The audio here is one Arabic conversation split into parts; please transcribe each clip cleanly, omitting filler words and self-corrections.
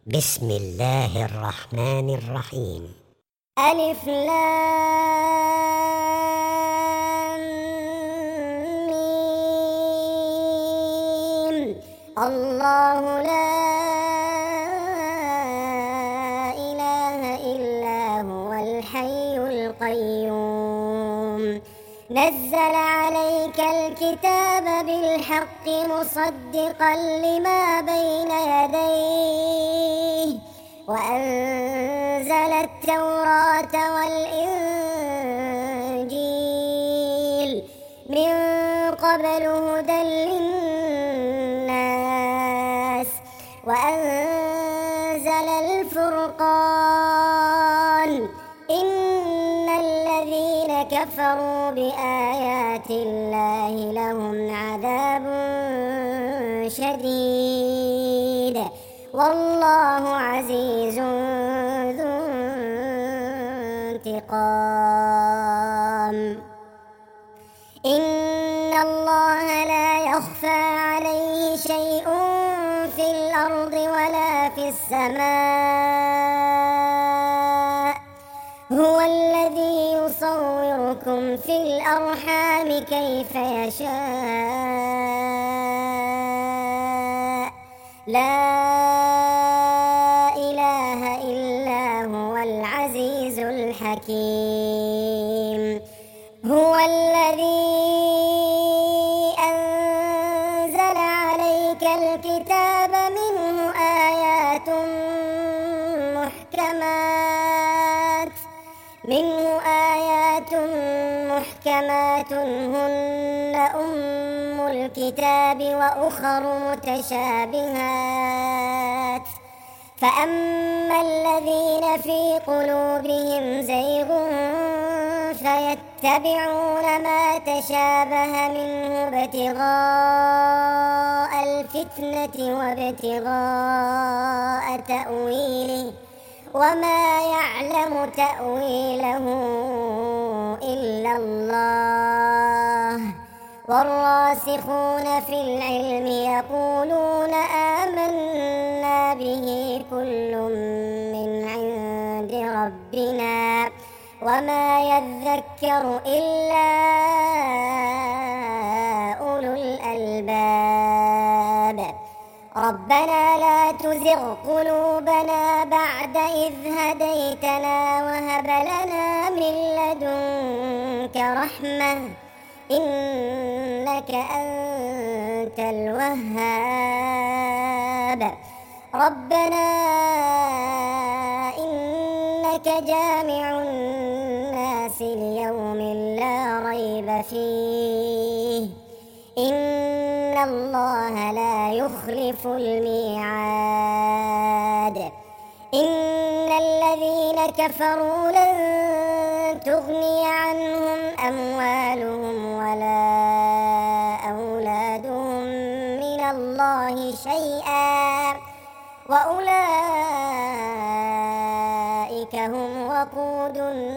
بسم الله الرحمن الرحيم. ألف لام ميم. الله لا إله إلا هو الحي القيوم نزل عليك الكتاب بالحق مصدقا لما بين يديه وأنزل التوراة والإنجيل من قبل هدى للناس وأنزل الفرقان إن الذين كفروا بآيات الله لهم عذاب شديد والله عزيز ذو انتقام. إن الله لا يخفى عليه شيء في الأرض ولا في السماء هو الذي يصوركم في الأرحام كيف يشاء لا إله إلا هو العزيز الحكيم. هو الذي أنزل عليك الكتاب منه آيات محكمات هن أم الكتاب وأخر متشابهات فأما الذين في قلوبهم زيغ فيتبعون ما تشابه منه ابتغاء الفتنة وابتغاء تأويله وما يعلم تأويله إلا الله والراسخون في العلم يقولون آمنا به كل من عند ربنا وما يذكر إلا أولو الألباب. ربنا لا تزغ قلوبنا بعد إذ هديتنا وهب لنا من لدنك رحمة إنك أنت الوهاب. ربنا إنك جامع الناس ليوم لا ريب فيه إن الله لا يخلف الميعاد. إن الذين كفروا لن تغني عنهم أموالهم ولا أولادهم من الله شيئا وأولئك هم وقود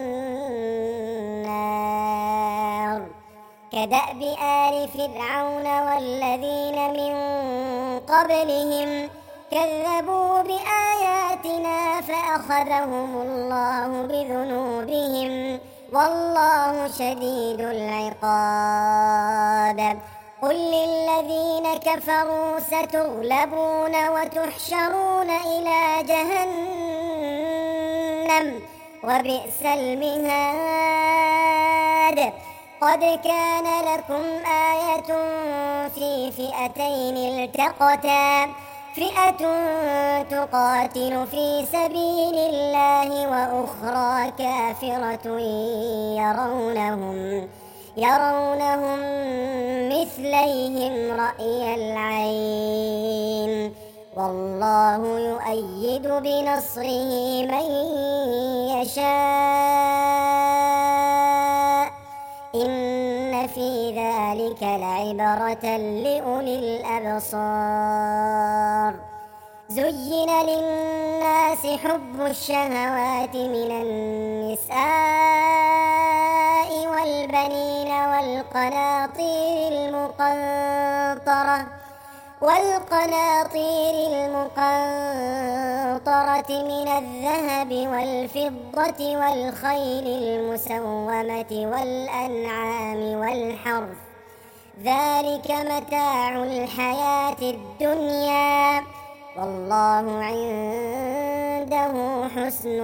النار كدأب آل فرعون والذين من قبلهم كذبوا بآياتنا فأخذهم الله بذنوبهم والله شديد العقاب. قل للذين كفروا ستغلبون وتحشرون إلى جهنم وبئس المهاد. قد كان لكم آية في فئتين التقتا فئة تقاتل في سبيل الله وأخرى كافرة يرونهم مثليهم رأي العين والله يؤيد بنصره من يشاء إن في ذلك لعبرة لأولي الأبصار. زين للناس حب الشهوات من النساء والبنين والقناطير المقنطرة والقناطير المقنطرة من الذهب والفضة والخيل المسومة والأنعام والحرث ذلك متاع الحياة الدنيا والله عنده حسن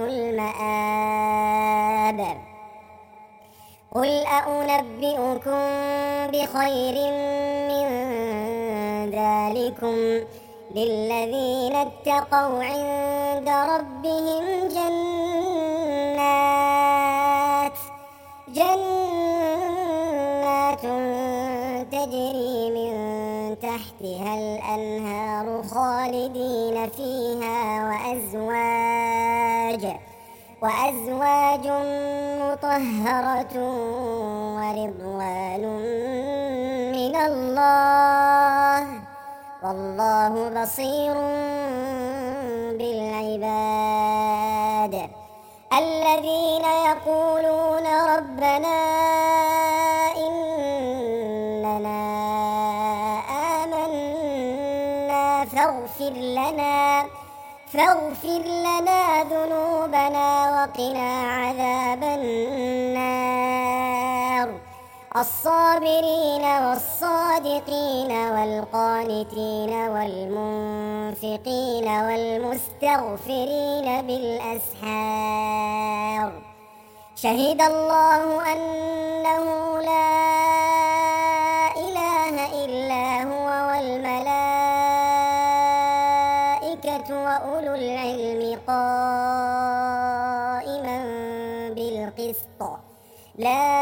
المآب قل أنبئكم بخير من ذلكم للذين اتقوا عند ربهم جنات تجري من تحتها الأنهار خالدين فيها وأزواج مطهرة ورضوان من الله والله بصير بالعباد الذين يقولون ربنا إننا آمنا فاغفر لنا ذنوبنا وقنا عذاب النار الصابرين والصادقين والقانتين والمنفقين والمستغفرين بالأسحار شهد الله أنه لا إله إلا هو والملائكة وأولو العلم قائما بالقسط لا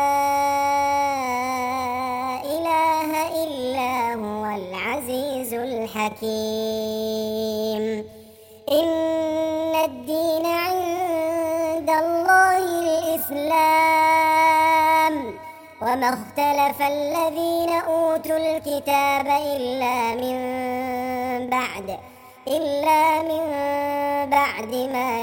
إله إلا هو العزيز الحكيم إن الدين عند الله الإسلام وما اختلف الذين أوتوا الكتاب إلا من بعد ما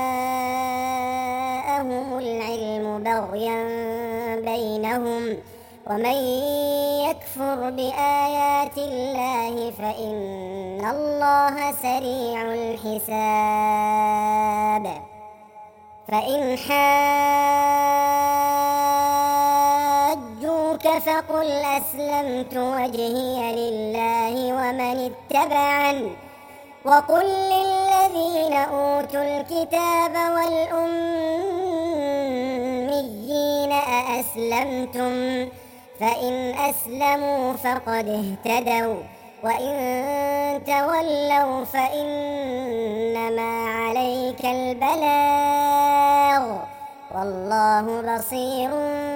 جاءهم العلم بغيا بينهم ومن يكفر بآيات الله فإن الله سريع الحساب فإن حاجوك فقل أسلمت وجهي لله ومن اتبعني وقل للذين أوتوا الكتاب والأميين أأسلمتم فإن أسلموا فقد اهتدوا وإن تولوا فإنما عليك البلاغ والله بصير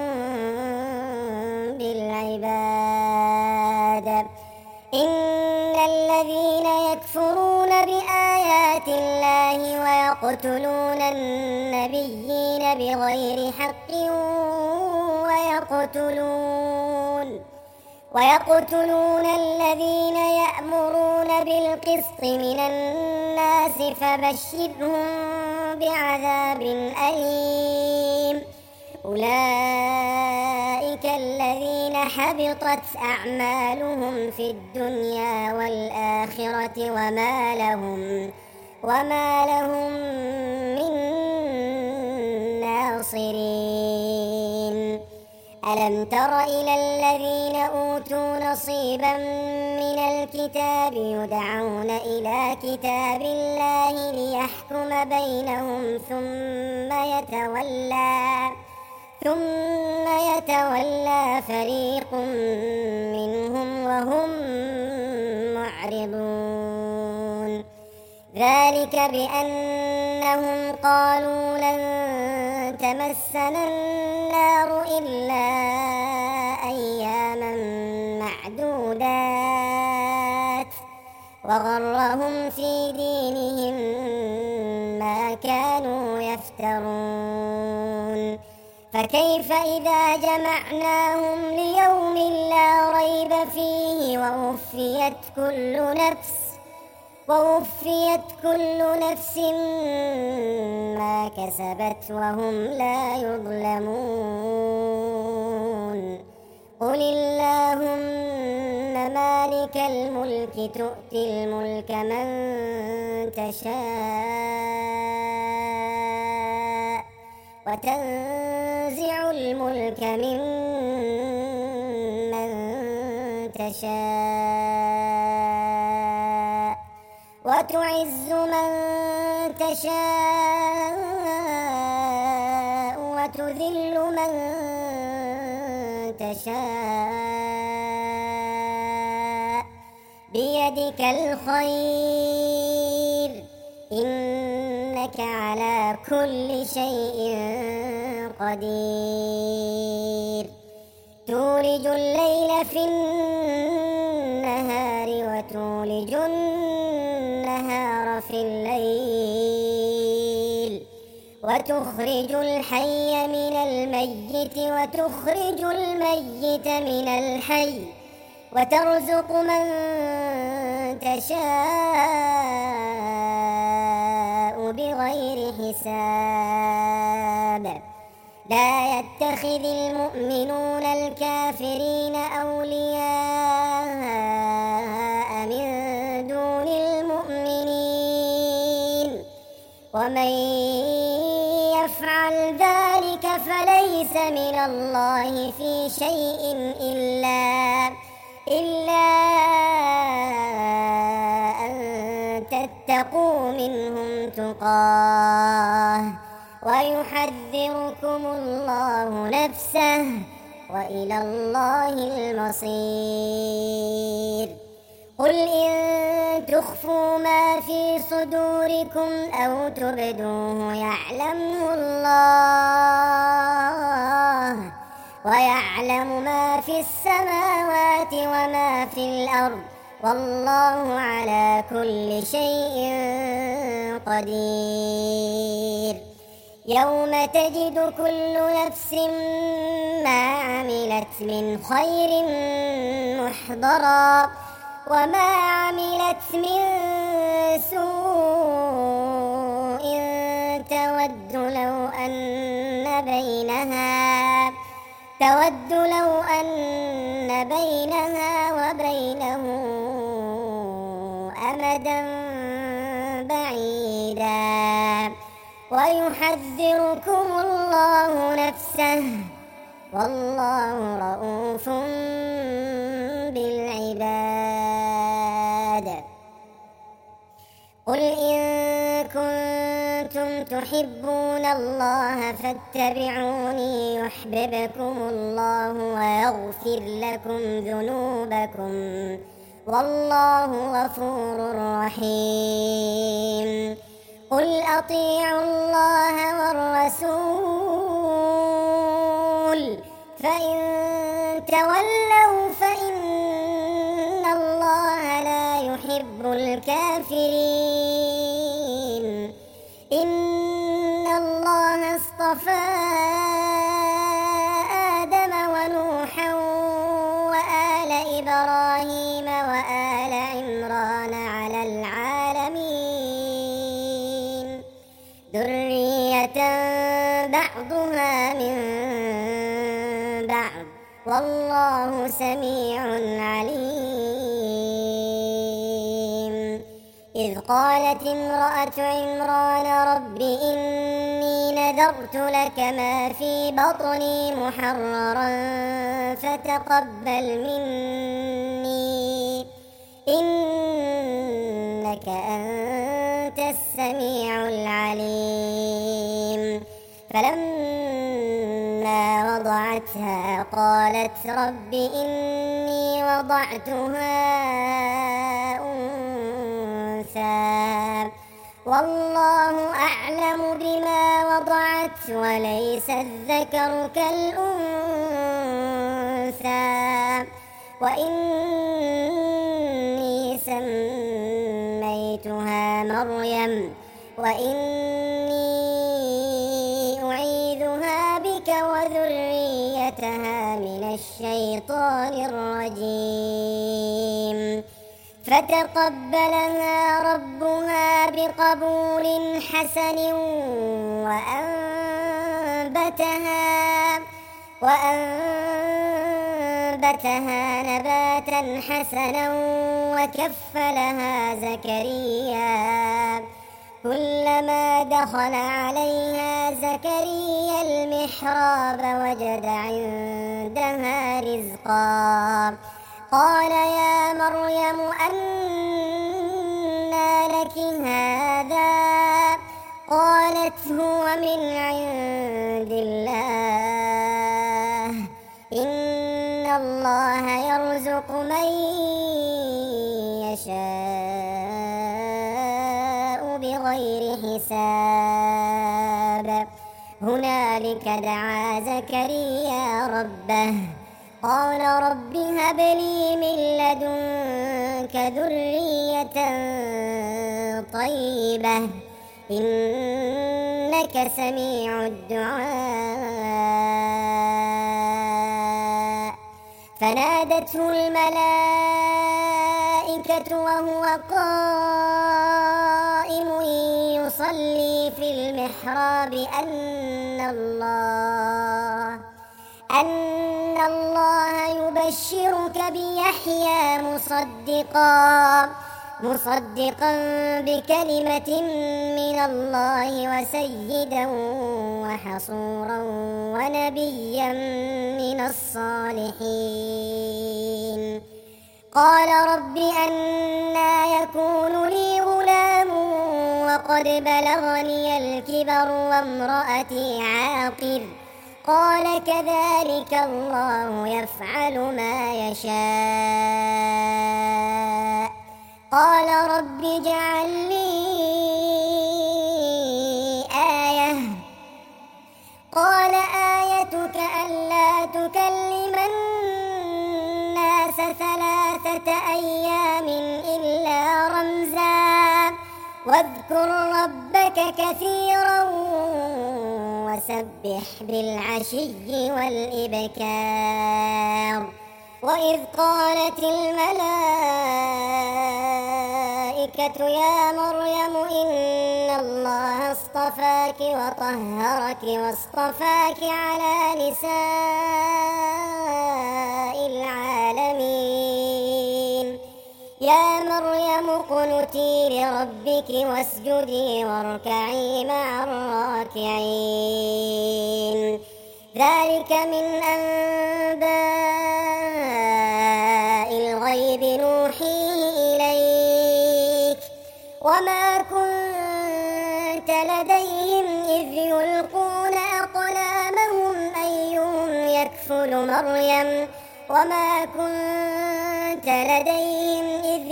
بالعباد إن الذين يكفرون بآيات الله ويقتلون النبيين بغير حق ويقتلون الذين يأمرون بالقسط من الناس فبشرهم بعذاب أليم أولئك الذين حبطت أعمالهم في الدنيا والآخرة وما لهم من ناصرين ألم تر إلى الذين أوتوا نصيبا من الكتاب يدعون إلى كتاب الله ليحكم بينهم ثم يتولى فريق منهم وهم معرضون ذلك بأنهم قالوا لن تمسنا النار إلا أياما معدودات وغرهم في دينهم ما كانوا يفترون فكيف إذا جمعناهم ليوم لا ريب فيه ووفيت كل نفس ما كسبت وهم لا يظلمون قل اللهم مالك مالك الملك تؤتي الملك من تشاء وتنزع الملك ممن تشاء وتعز من تشاء وتذل من تشاء بيدك الخير إنك على كل شيء قدير تولج الليل في النهار وتولج النهار في الليل وتخرج الحي من الميت وتخرج الميت من الحي وترزق من تشاء بغير حساب لا يتخذ المؤمنون الكافرين أولياء من دون المؤمنين ومن يفعل ذلك فليس من الله في شيء إلا أن تتقوا منهم تقاه ويحذركم الله نفسه وإلى الله المصير قل إن تخفوا ما في صدوركم أو تبدوه يعلمه الله ويعلم ما في السماوات وما في الأرض والله على كل شيء قدير يوم تجد كل نفس ما عملت من خير محضرا وما عملت من سوء تود لو أن بينها وبينه أمدا بعيدا ويحذركم الله نفسه والله رؤوف بالعباد قل إن كنتم تحبون الله فاتبعوني يحببكم الله ويغفر لكم ذنوبكم والله غفور رحيم قل أطيعوا الله والرسول فإن تولوا فإن الله لا يحب الكافرين إن الله اصطفى آدم ونوحا وآل إبراهيم وآل عمران على العالمين ذرية بعضها من بعض والله سميع عليم إذ قالت امرأة عمران رب إني نذرت لك ما في بطني محررا فتقبل مني إنك أنت السميع العليم فلما وضعتها قالت رب إني وضعتها أنثى والله أعلم بما وضعت وليس الذكر كالأنثى وإني سميتها مريم وإني أعيذها بك وذريتها من الشيطان الرجيم فتقبلها ربها بقبول حسن وأنبتها فأنبتها نباتا حسنا وكفلها زكريا. كلما دخل عليها زكريا المحراب وجد عندها رزقا. قال يا مريم أنى لك هذا؟ قالت هو من عند الله، إن الله يرزق من يشاء بغير حساب. هنالك دعا زكريا ربه قال رب هب لي من لدنك ذرية طيبة إنك سميع الدعاء. فنادته الملائكة وهو قائم يصلي في المحراب أن الله يبشرك بيحيى مصدقا بكلمة من الله وسيدا وحصورا ونبيا من الصالحين. قال رب أنى يكون لي غلام وقد بلغني الكبر وامرأتي عاقر؟ قال كذلك الله يفعل ما يشاء. قال رب اجعل لي آية. قال آيتك ألا تكلم الناس 3 أيام إلا رمزا واذكر ربك كثيرا وسبح بالعشي والإبكار. وإذ قالت الملائكة يا مريم إن الله اصطفاك وطهرك واصطفاك على نساء العالمين. يا مريم اقنتي لربك واسجدي واركعي مع الراكعين. ذلك من أنباء الغيب نوحيه إليك وما كنت لديهم إذ يلقون أقلامهم أيهم يكفل مريم وما كنت لديهم إذ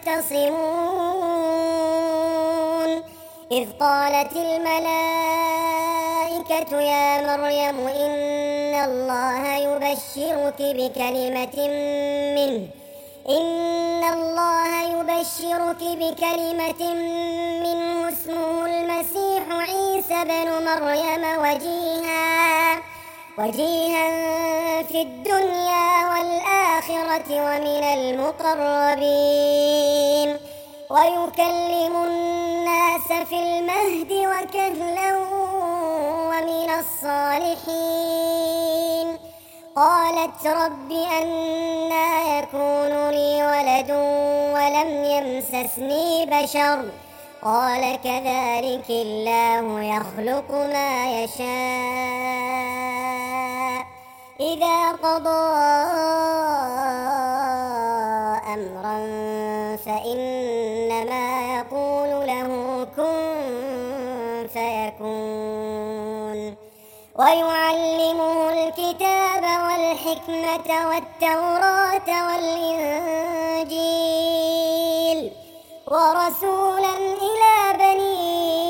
يختصمون. إذ قالت الملائكة يا مريم إن الله يبشرك بكلمة منه اسمه المسيح عيسى بن مريم وجيها في الدنيا والآخرة ومن المقربين ويكلم الناس في المهد وكهلا ومن الصالحين. قالت رب أنى يكون لي ولد ولم يمسسني بشر؟ قال كذلك الله يخلق ما يشاء إذا قضى أمرا فإنما يقول له كن فيكون. ويعلمه الكتاب والحكمة والتوراة والإنجيل ورسولا إلى بني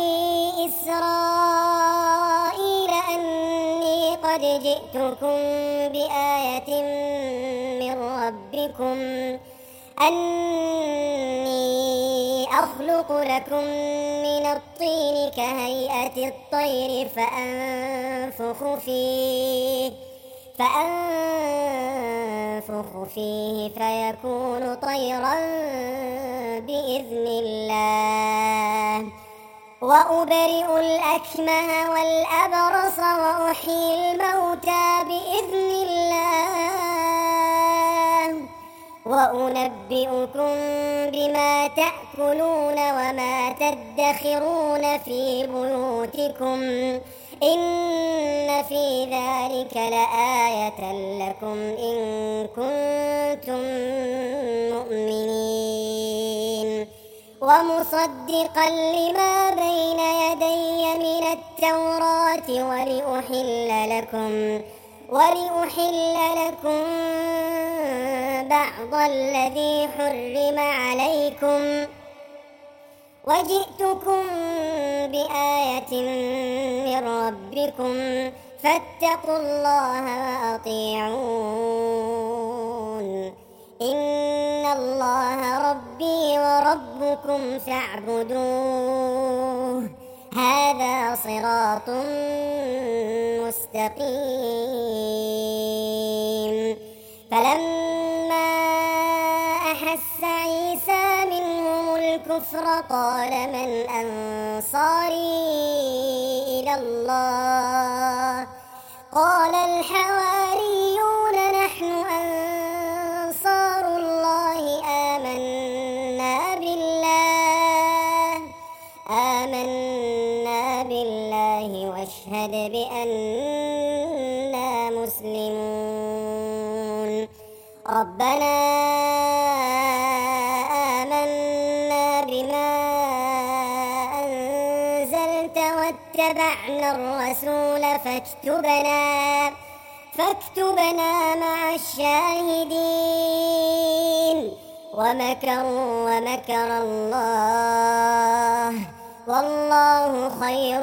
إسرائيل أني قد جئتكم بآية من ربكم أني أخلق لكم من الطين كهيئة الطير فأنفخ فيه فيكون طيرا بإذن الله. وأبرئ الأكمه والأبرص وأحيي الموتى بإذن الله وأنبئكم بما تأكلون وما تدخرون في بيوتكم إن في ذلك لآية لكم إن كنتم مؤمنين ومصدقا لما بين يدي من التوراة ولأحل لكم بعض الذي حرم عليكم وجئتكم بآية من ربكم فاتقوا الله وأطيعون إن الله ربي وربكم فاعبدوه هذا صراط مستقيم فلما أحس عيسى منهم الكفر قال من أنصاري إلى الله قال الحواريون نحن أنصار الله آمنا بالله واشهد بأننا مسلمون ربنا آمنا بما أنزلت واتبعنا الرسول فاكتبنا مع الشاهدين ومكروا ومكر الله والله خير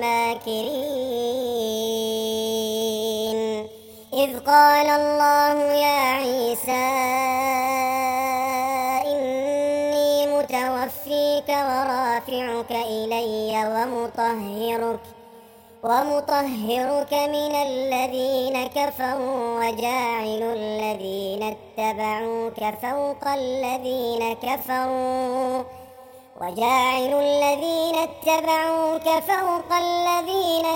الماكرين إذ قال الله يا عيسى إني متوفيك ورافعك إلي ومطهرك من الذين كفروا وجاعل الذين اتبعوك فوق الذين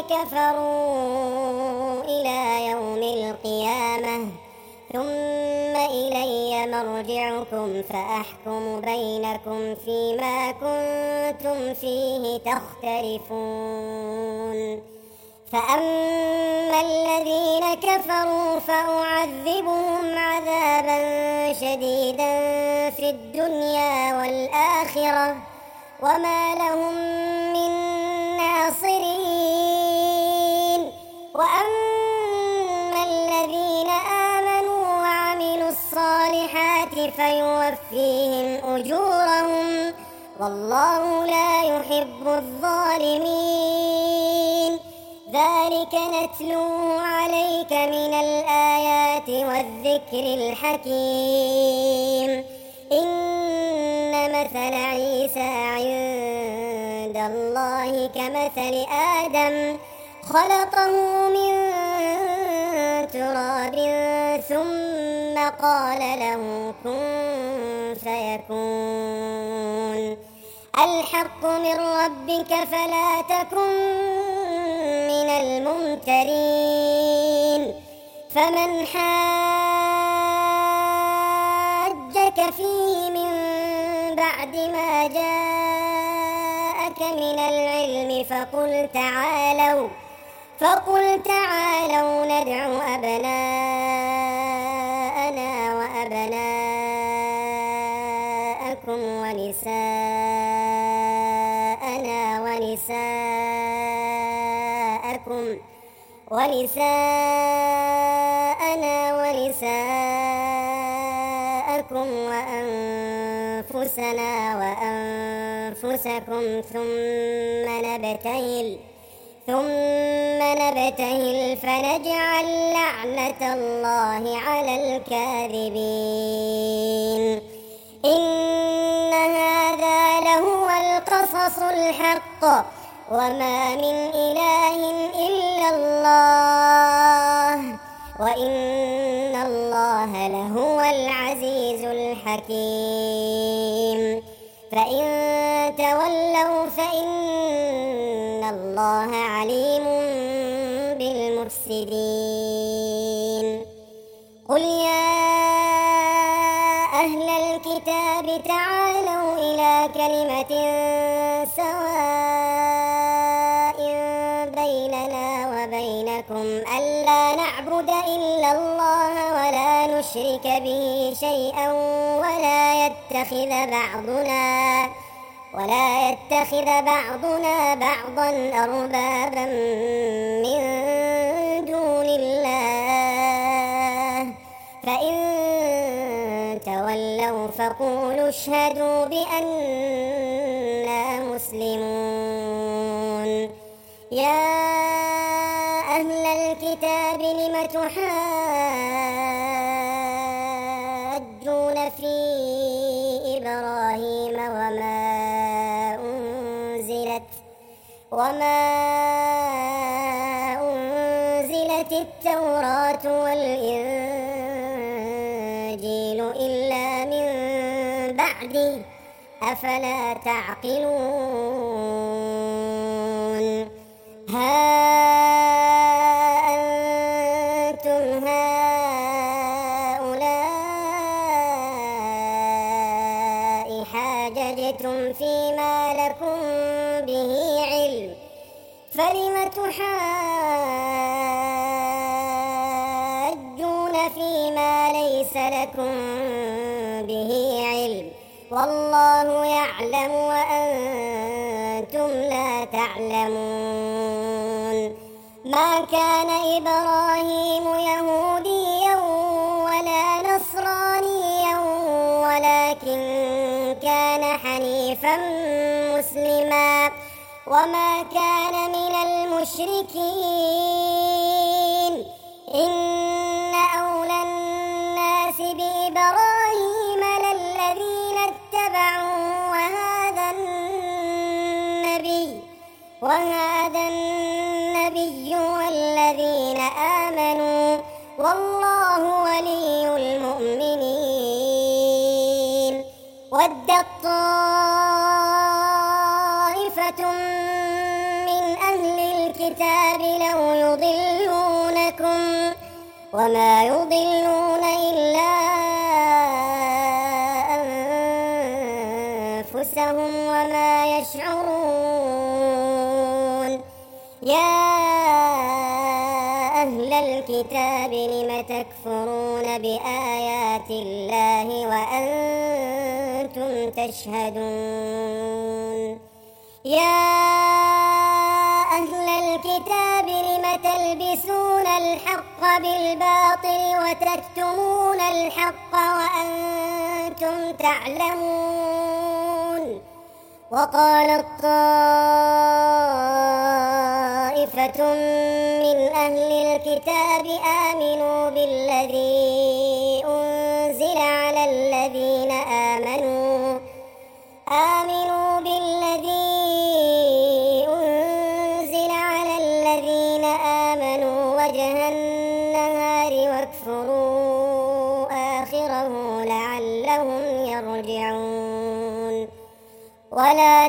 كفروا إلى يوم القيامة ثم إلي مرجعكم فأحكم بينكم فيما كنتم فيه تختلفون فأما الذين كفروا فأعذبهم عذابا شديدا في الدنيا والآخرة وما لهم من ناصرين وأما الذين آمنوا وعملوا الصالحات فيوفيهم أجورهم والله لا يحب الظالمين ذلك نتلوه عليك من الآيات والذكر الحكيم إن مثل عيسى عند الله كمثل آدم خلقه من تراب ثم قال له كن فيكون الحق من ربك فلا تكن من الممترين فمن حاجك فيه من بعد ما جاءك من العلم فقل تعالوا ندع أبناءنا وأبناءكم ونساءكم وأنفسنا وأنفسكم ثم نبتهل فنجعل لعنة الله على الكاذبين إن هذا لهو القصص الحق وما من إله إلا الله وإن الله لهو العزيز الحكيم فإن تولوا فإن الله عليم بالمفسدين قل يا سواء بيننا وبينكم ألا نعبد إلا الله ولا نشرك به شيئا ولا يتخذ بعضنا بعضا أربابا من دون الله فإن تولوا فقولوا اشهدوا بأننا مسلمون. يا أهل الكتاب لم تحاجون في إبراهيم وما أنزلت التوراة والإنجيل إلا من بعده أفلا تعقلون. ها أنتم هؤلاء حاججتم فيما لكم به علم فلم تحاجون فيما ليس لكم به علم والله يعلم وأنتم لا تعلمون. ما كان إبراهيم يهوديا ولا نصرانيا ولكن كان حنيفا مسلما وما كان من المشركين. إن أولى الناس بإبراهيم للذين اتبعوا وهذا النبي والذين آمنوا والله ولي المؤمنين. ودت طائفة من أهل الكتاب لو يضلونكم وما يضلون إلا أنفسهم وما يشعرون. يا أهل الكتاب لم تكفرون بآيات الله وأنتم تشهدون. يا أهل الكتاب لم تلبسون الحق بالباطل وتكتمون الحق وأنتم تعلمون. وقالت طائفة من أهل الكتاب آمنوا بالذي أنزل على الذين آمنوا وجه النهار واكفروا آخره لعلهم يرجعون. ولا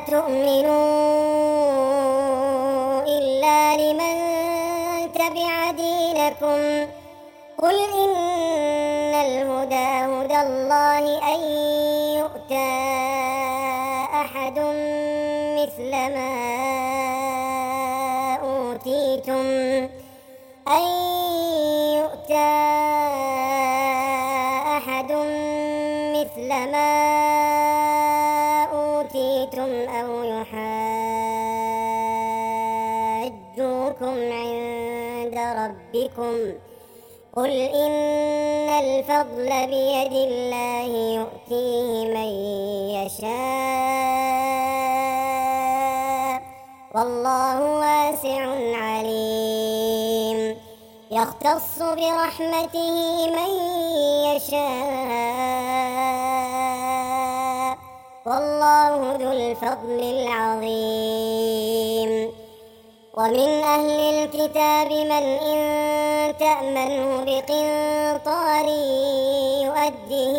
تؤمنوا إلا لمن تبع دينكم قل إن الهدى هدى الله أن يؤتى أحد مثل ما أوتيتم أو يحاجوكم عند ربكم قل إن الفضل بيد الله يؤتيه من يشاء والله واسع عليم. يختص برحمته من يشاء والله ذو الفضل العظيم. ومن أهل الكتاب من إن تأمنه بقنطار يؤده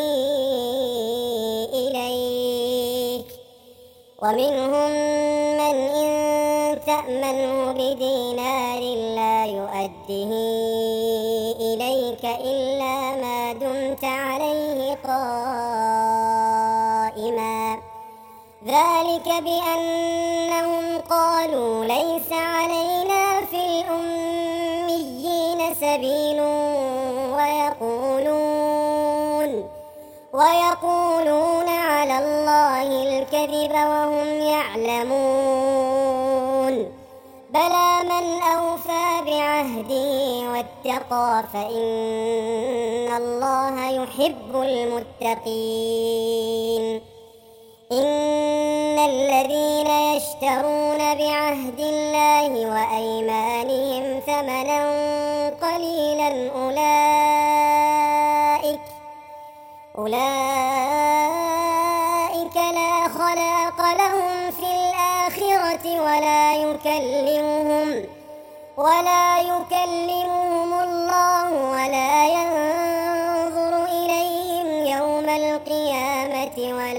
إليك ومنهم من إن تأمنه بدينار لا يؤده إليك إلا ما دمت عليه قائما ذلك بأنهم قالوا ليس علينا في الأميين سبيل ويقولون على الله الكذب وهم يعلمون بلى من أوفى بعهده واتقى فإن الله يحب المتقين إن الذين يشترون بعهد الله وأيمانهم ثمنا قليلا أولئك لا خلاق لهم في الآخرة ولا يكلمهم الله ولا ينظر إليهم يوم القيامة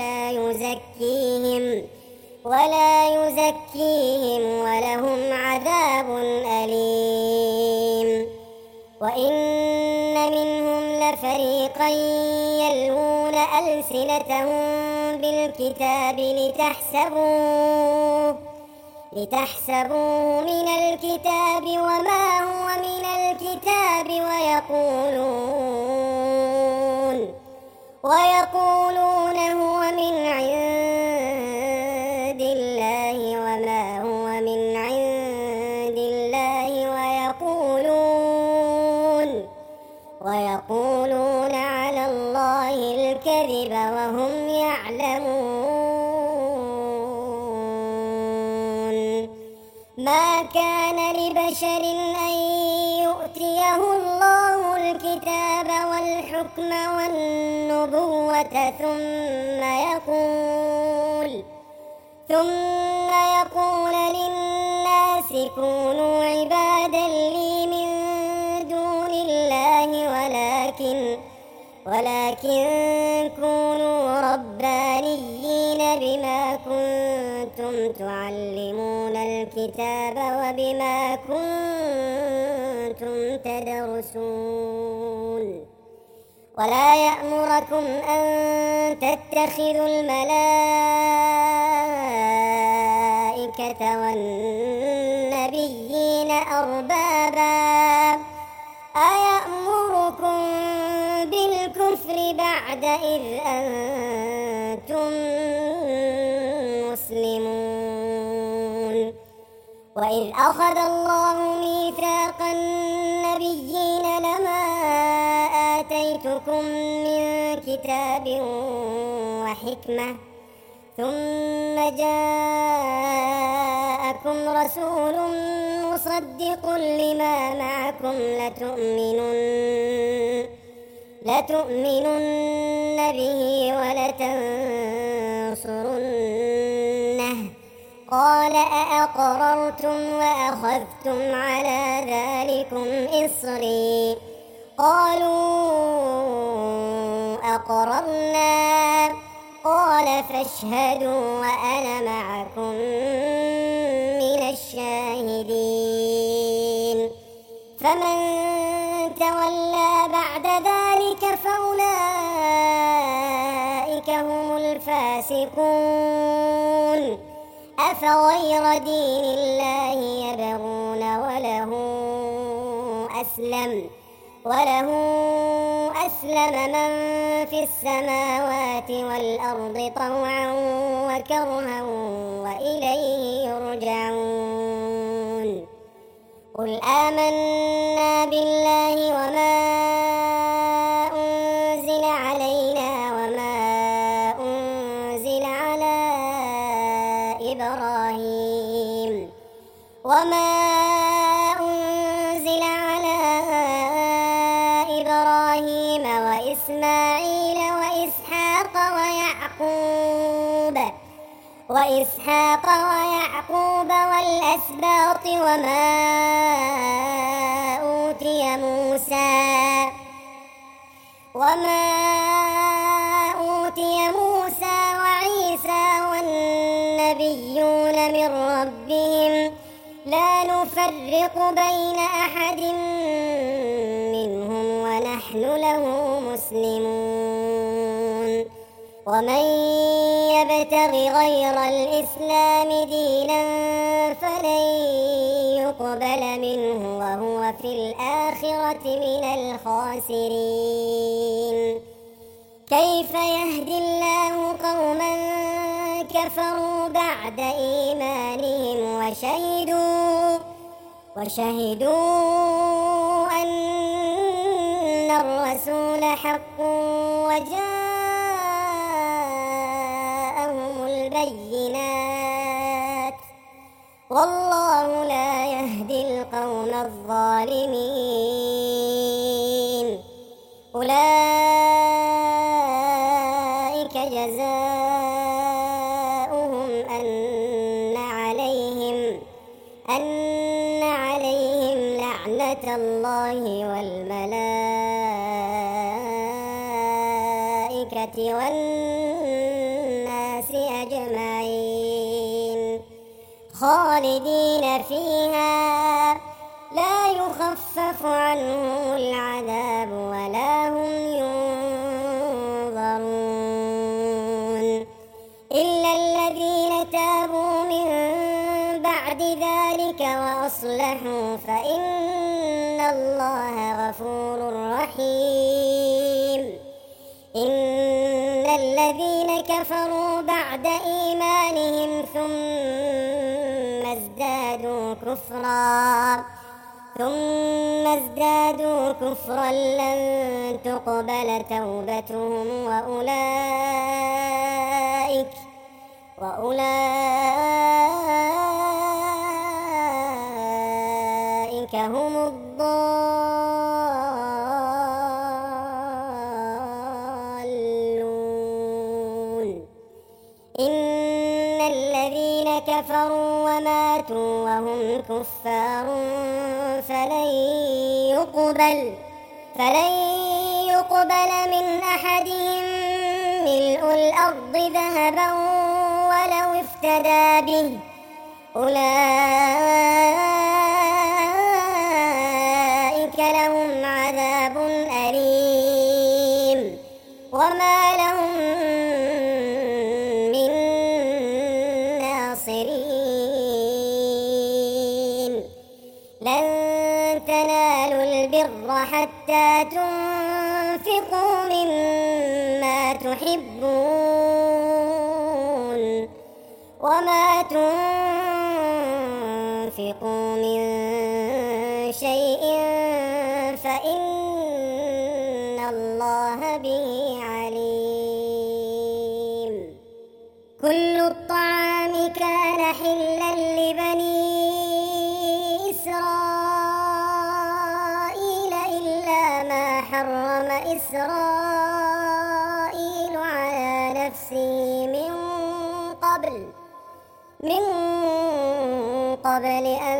ولا يزكيهم ولهم عذاب أليم وإن منهم لفريقا يلوون ألسنتهم بالكتاب لتحسبوه من الكتاب وما هو من الكتاب ويقولون هو من عند الله وما هو من عند الله ويقولون على الله الكذب وهم يعلمون ما كان لبشر أن يؤتيه الله الكتاب والحكم والنبوة ثم يقول للناس كونوا عبادا لي من دون الله ولكن كونوا ربانيين بما كنتم تعلمون الكتاب وبما كنتم تدرسون ولا يأمركم أن تتخذوا الملائكة والنبيين أربابا أيأمركم بالكفر بعد إذ أنتم مسلمون وإذ أخذ الله ميثاق النبيين لما آتيتكم من كتاب وحكمة ثم جاءكم رسول مصدق لما معكم لتؤمنن به ولتنصرنه قال أأقررتم وأخذتم على ذلكم إصري قالوا أقررنا قال فاشهدوا وأنا معكم من الشاهدين فمن تولى بعد ذلك فأولئك هم الفاسقون أفغير دين الله يبغون وله أسلم من في السماوات والأرض طوعا وكرها وإليه يرجعون قل آمنا بالله وما أنزل علينا وما أنزل على إبراهيم وإسماعيل وإسحاق ويعقوب والأسباط وما أوتي موسى وعيسى والنبيون من ربهم لا نفرق بين أحد منهم ونحن له مسلمون ومن يبتغ غير الإسلام دينا فلن يقبل منه وهو في الآخرة من الخاسرين. كيف يهدي الله قوما كفروا بعد إيمانهم وشهدوا أن الرسول حق وجاءهم البينات والله لا يهدي القوم الظالمين. أولئك جزاؤهم أن عليهم لعنة الله والملائكة والناس أجمعين خالدين فيها لا يخفف عنهم العذاب ولا هم ينظرون إلا الذين تابوا من بعد ذلك وأصلحوا فإن الله غفور رحيم. إن الذين كفروا بعد إيمانهم ثم ازدادوا كفرا لن تقبل توبتهم وأولئك هم الضالون. إن الذين كفروا وماتوا وهم كفار فلن يقبل من أحدهم ملء الأرض ذهبا ولو افتدى به أولئك لهم عذاب أليم وما لهم من ناصرين. لن تنالوا البر حتى تنفقوا مما تحبون وما تنفقوا من شيء فإن الله به عليم. كل الطعام كان حلا لبني إسرائيل إلا ما حرم إسرائيل على نفسه من قبل أن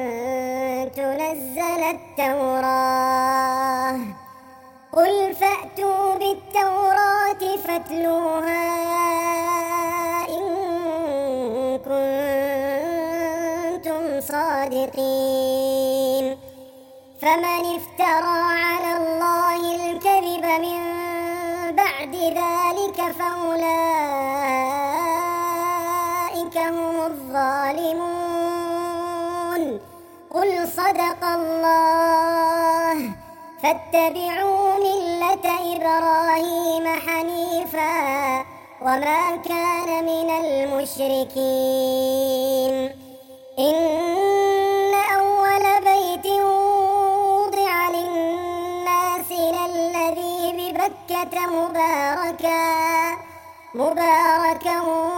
تنزل التوراة. قل فأتوا بالتوراة فاتلوها إن كنتم صادقين. فمن افترى على الله الكذب من بعد ذلك فأولئك هم الظالمون. قل صدق الله فاتبعوا ملة إبراهيم حنيفا وما كان من المشركين. إن أول بيت وضع للناس للذي ببكة مباركا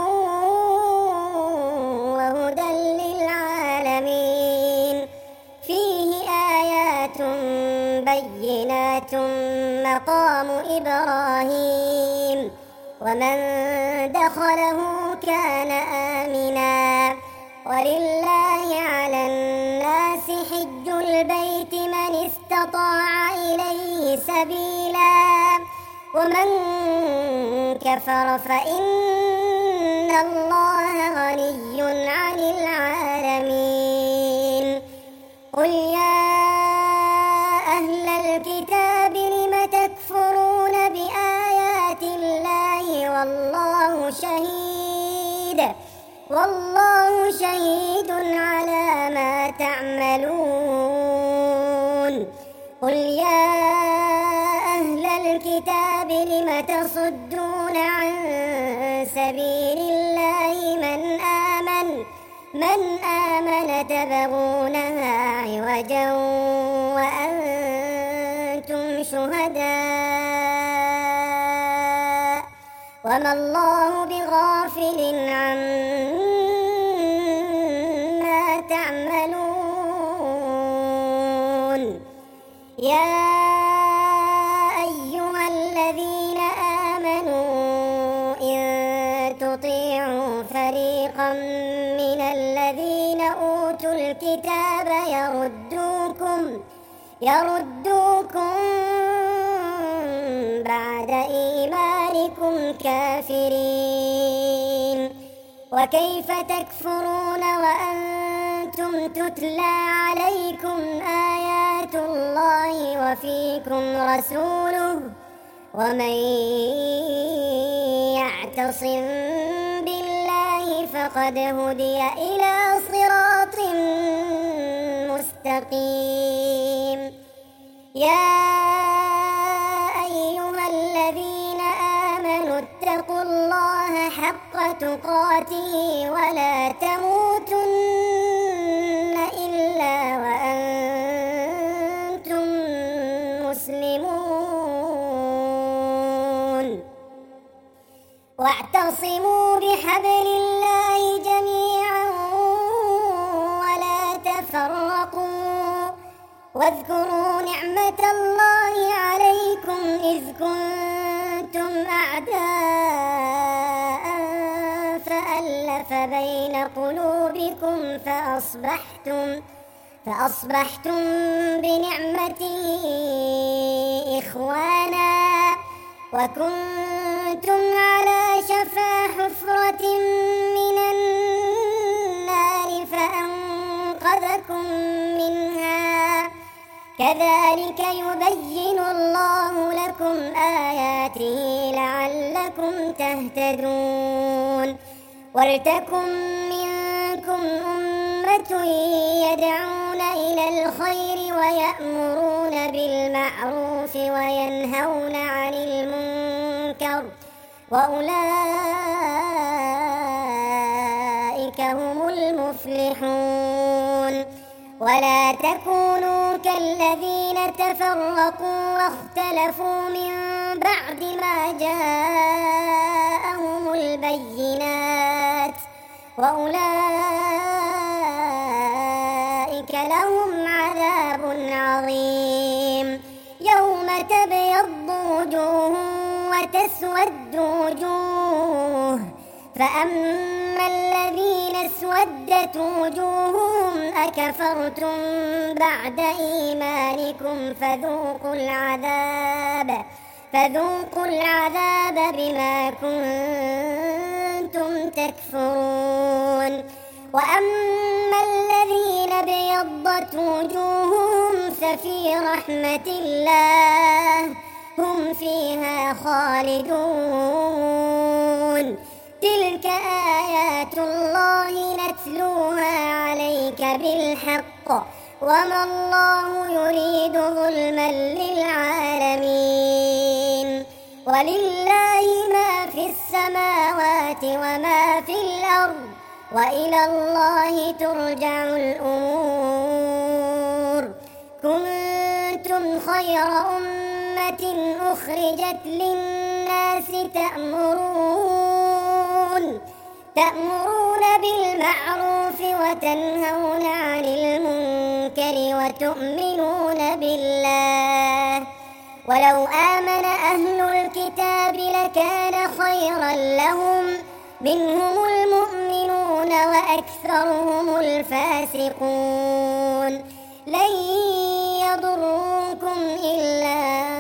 وهدى للعالمين. فيه آيات بينات مقام إبراهيم ومن دخله كان آمنا. ولله على الناس حج البيت من استطاع إليه سبيلا ومن كفر فإن الله غني عن العالمين. قل يا أهل الكتاب لم تكفرون بآيات الله والله شهيد على ما تعملون قل يا أهل الكتاب لم تصدون عن سبيل الله من آمن تبغونها عوجا وأنتم شهداء وما الله بغافل عما تعملون يا أيها الذين آمنوا إن تطيعوا فريقا من الذين أوتوا الكتاب يردوكم بعد إيمانكم كافرين وكيف تكفرون وأنتم تتلى عليكم آيات الله وفيكم رسوله ومن يعتصم بالله فقد هدي إلى صراط مستقيم يا أيها الذين آمنوا اتقوا الله حق تقاته ولا تموتن إلا وأنتم مسلمون واعتصموا بحبل الله جميعا ولا تفرقوا واذكروا نعمة الله عليكم إذ كنتم أعداء فألف بين قلوبكم فأصبحتم بنعمته إخوانا وكنتم على شفا حفرة من النار فأنقذكم منها كذلك يبين الله لكم آياته لعلكم تهتدون ولتكن منكم أمة يدعون إلى الخير ويأمرون بالمعروف وينهون عن المنكر وأولئك هم المفلحون ولا تكونوا كالذين تفرقوا واختلفوا من بعد ما جاءهم البينات وأولئك لهم عذاب عظيم يوم تبيض وجوه وتسود وجوه فأما الذين اسودت وجوههم أكفرتم بعد إيمانكم فذوقوا العذاب بما كنتم تكفرون وأما الذين ابيضت وجوههم ففي رحمة الله هم فيها خالدون تلك آيات الله نتلوها عليك بالحق وما الله يريد ظلما للعالمين ولله ما في السماوات وما في الأرض وإلى الله ترجع الأمور كنتم خير أمة أخرجت للناس تأمرون بالمعروف وتنهون عن المنكر وتؤمنون بالله ولو آمن أهل الكتاب لكان خيرا لهم منهم المؤمنون وأكثرهم الفاسقون لن يضروكم إلا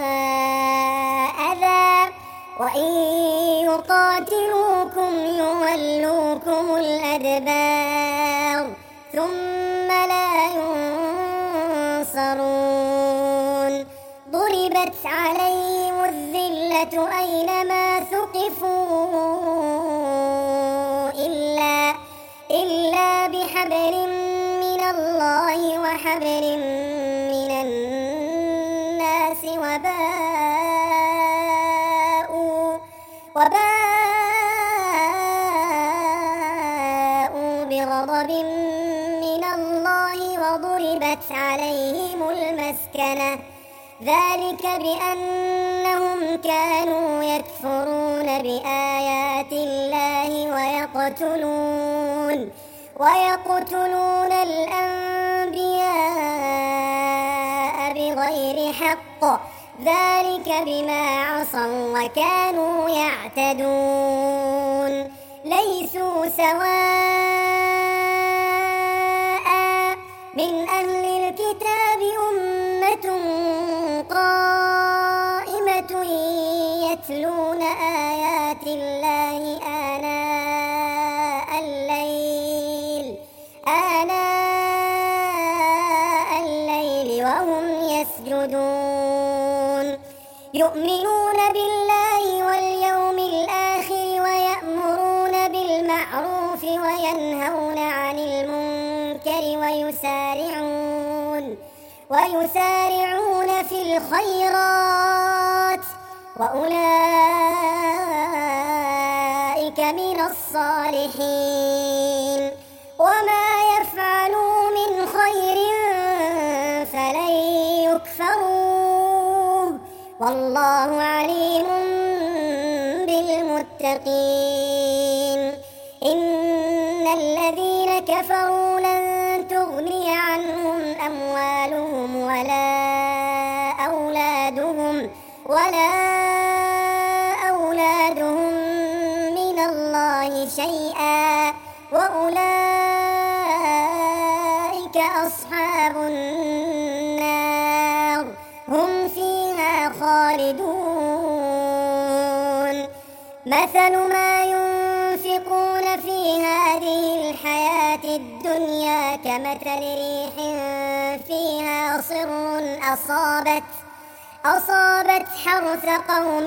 أذى وإن يقاتلوكم يولوكم الأدبار ثم لا ينصرون ضربت عليهم الذلة أينما ثقفوا إلا حبل من الناس وباءوا بغضب من الله وضربت عليهم المسكنة ذلك بأنهم كانوا يكفرون بآيات الله ويقتلون الأنبياء بغير حق ذلك بما عصوا وكانوا يعتدون ليسوا سواء من أهل الكتاب أمة قائمة يتلون آيات الله آناء الليل وهم يسجدون يؤمنون بالله واليوم الآخر ويأمرون بالمعروف وينهون عن المنكر ويسارعون في الخيرات وأولئك من الصالحين وما يفعلوا من خير فلن يكفروه والله عليم بالمتقين إن الذين كفروا لن تغني عنهم أموالهم ولا أولادهم من الله شيئا وأولئك أصحاب النار هم فيها خالدون مثل ما ينفقون في هذه الحياة الدنيا كمثل ريح فيها صر أصابت حرث قوم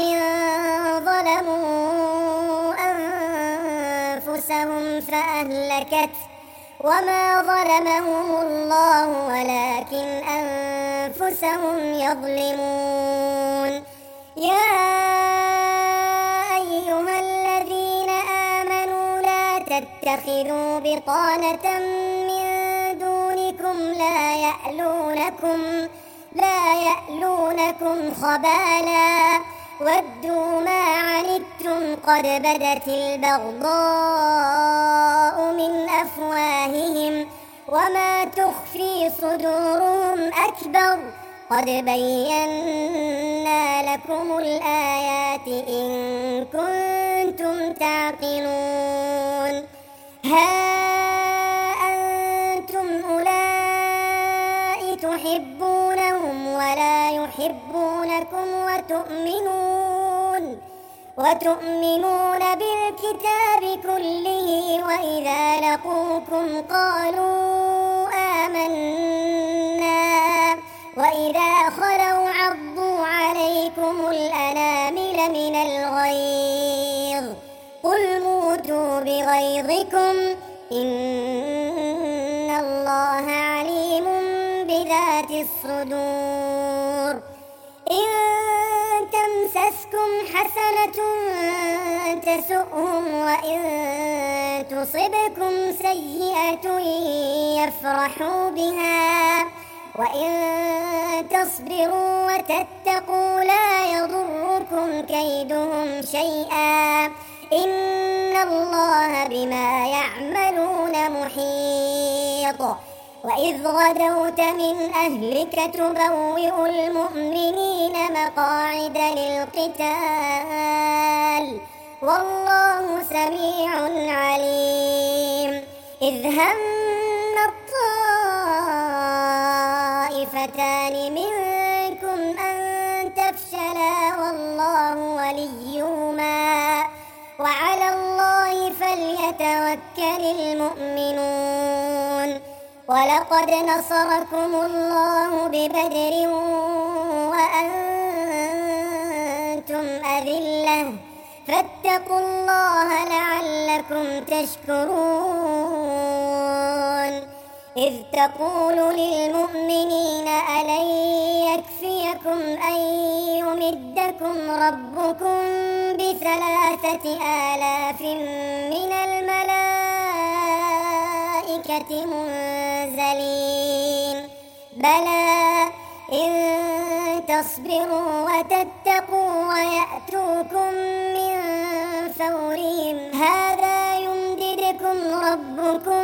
ظلموا أنفسهم فأهلكت وما ظلمهم الله ولكن أنفسهم يظلمون يا أيها الذين آمنوا لا تتخذوا بطانة من دونكم لا يألونكم خبالا ودوا ما عنتم قد بدت البغضاء من أفواههم وما تخفي صدورهم أكبر قد بينا لكم الآيات إن كنتم تعقلون ها أنتم أولئك تحبونهم ولا يحبونكم وتؤمنون بالكتاب كله وإذا لقوكم قالوا آمنا وإذا خلوا عضوا عليكم الأنامل من الغيظ قل موتوا بغيظكم إن الله عليم بذات الصدور إن تمسسكم حسنة تسؤهم وإن تصبكم سيئة يفرحوا بها وإن تصبروا وتتقوا لا يضركم كيدهم شيئا إن الله بما يعملون محيط وإذ غدوت من أهلك تبوئ المؤمنين مقاعد للقتال والله سميع عليم إذ هم الطائفتان منكم أن تفشلا والله وليهما وعلى الله فليتوكل المؤمنون ولقد نصركم الله ببدر وأنتم أذلة فاتقوا الله لعلكم تشكرون إذ تقول للمؤمنين يمددكم ربكم ب3,000 من الملائكة منزلين بلى إن تصبروا وتتقوا ويأتوكم من فورهم هذا يمددكم ربكم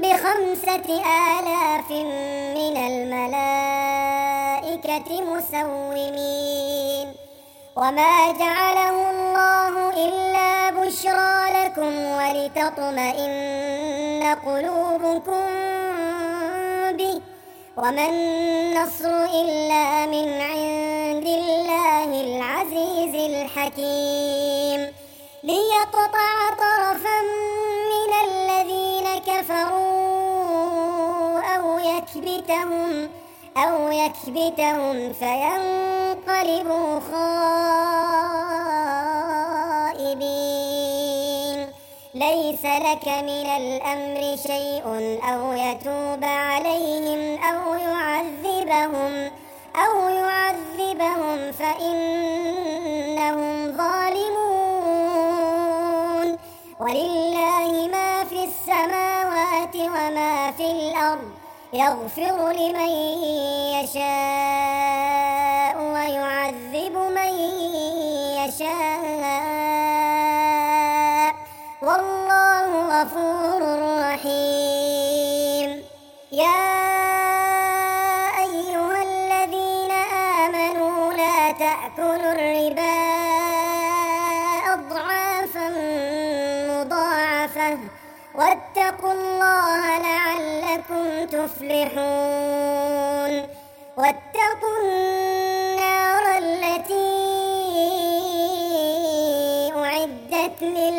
ب5,000 من الملائكة مسومين وما جعله الله إلا بشرى لكم ولتطمئن قلوبكم به وما النصر إلا من عند الله العزيز الحكيم ليقطع طرفا من الذين كفروا أو يكبتهم فينقلبوا خائبين ليس لك من الأمر شيء أو يتوب عليهم أو يعذبهم فإنهم ظالمون ولله ما في السماوات وما في الأرض يغفر لمن يشاء ويعذب من يشاء والله غفور رحيم يا أيها الذين آمنوا لا تأكلوا الربا أضعافا مضاعفة واتقوا الله لعلكم تفلحون واتقوا النار التي أعدت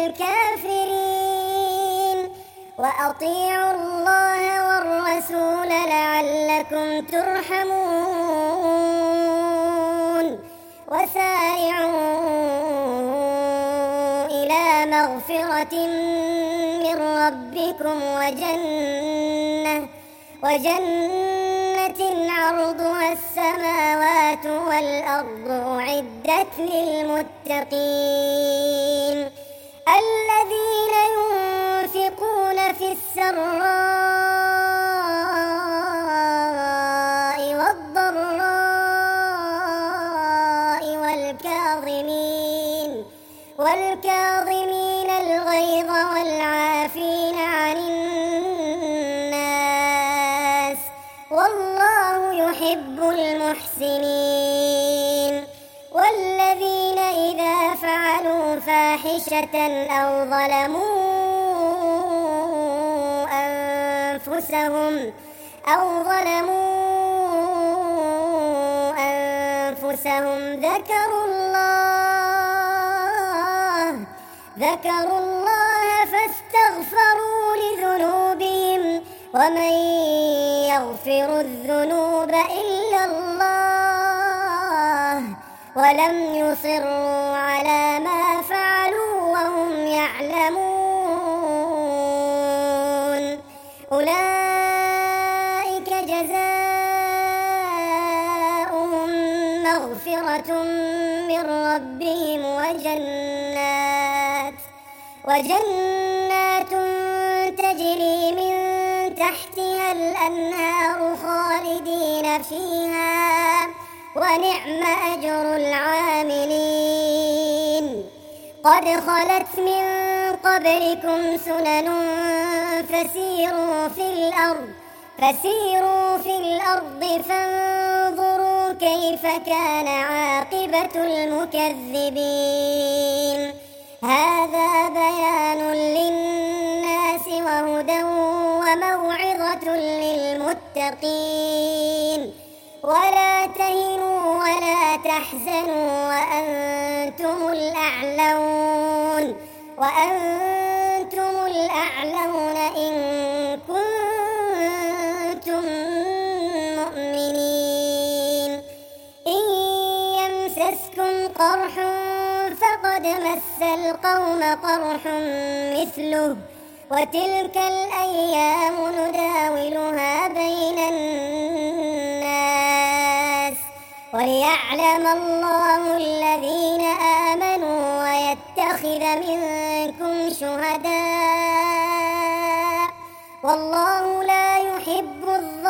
للكافرين وأطيعوا الله والرسول لعلكم ترحمون وسارعوا إلى مغفرة من ربكم وجنة عرضها السماوات والأرض أعدت للمتقين الذين ينفقون في السراء والضراء والكاظمين الغيظ والعافين عن الناس والله يحب المحسنين والذين إذا فعلوا فاحشة أو ظلموا أنفسهم ذكروا الله فاستغفروا لذنوبهم ومن يغفر الذنوب إلا الله ولم يصروا على ما فعلوا وهم يعلمون أولئك جزاؤهم مغفرة من ربهم وجنات تجري من تحتها الأنهار خالدين فيها ونعم أجر العاملين قد خلت من قبلكم سنن فسيروا في الأرض فانظروا كيف كان عاقبة المكذبين هذا بيان للناس وهدى وموعظة للمتقين ولا تهنوا ولا تحزنوا وأنتم الأعلون إن كنتم مؤمنين إن يمسسكم قرح فقد مس القوم قرح مثله وتلك الأيام نداولها بين الناس وليعلم الله الذين آمنوا ويتخذ منكم شهداء والله لا يحب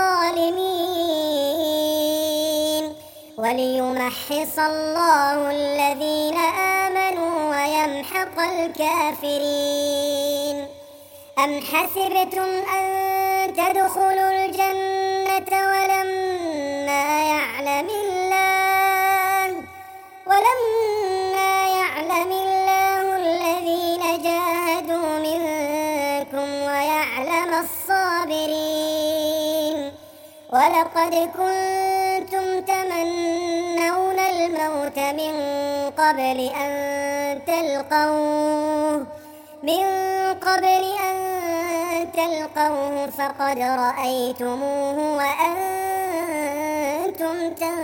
الظالمين وليمحص الله الذين آمنوا ويمحق الكافرين. أم حسبتم أن تدخلوا الجنة ولما يعلم الله الذين جاهدوا منكم ويعلم الصابرين. ولقد كنتم تمنون الموت من قبل أن تلقوه فقد رأيتموه وأنتم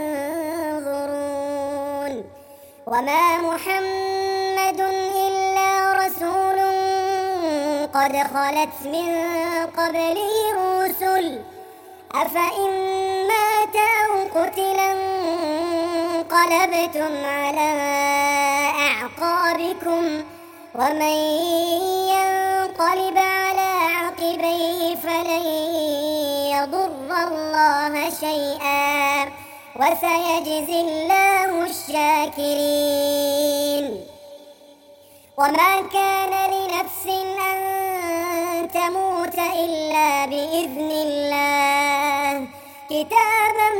تنظرون. وما محمد إلا رسول قد خلت من قبله الرسل أفإن مات أو قتلا انقلبتم على أعقابكم ومن ينقلب على عقبيه فلن يضر الله شيئا وسيجزي الله الشاكرين. وما كان لنفس أن تموت إلا بإذن الله كتابا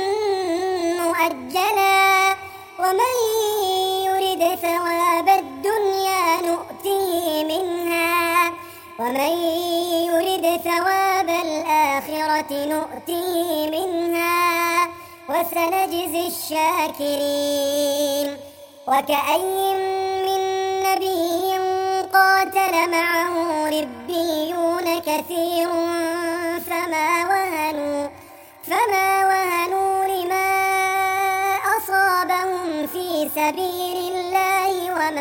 مؤجلا ومن يرد ثواب الدنيا نؤتيه منها ومن يرد ثواب الآخرة نؤتيه منها وسنجزي الشاكرين. وكأي من نبي قاتل معه ربيون كثير فما وهنوا لما أصابهم في سبيل الله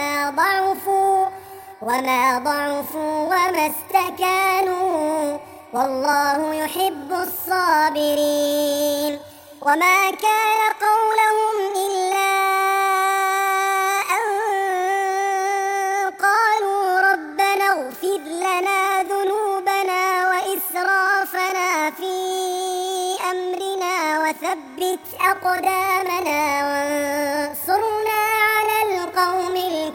وما ضعفوا وما استكانوا والله يحب الصابرين. وما كان قولهم إلا أن قالوا ربنا اغفر لنا ذنوبنا وإسرافنا في أمرنا وثبت أقدامنا وانصرنا على القوم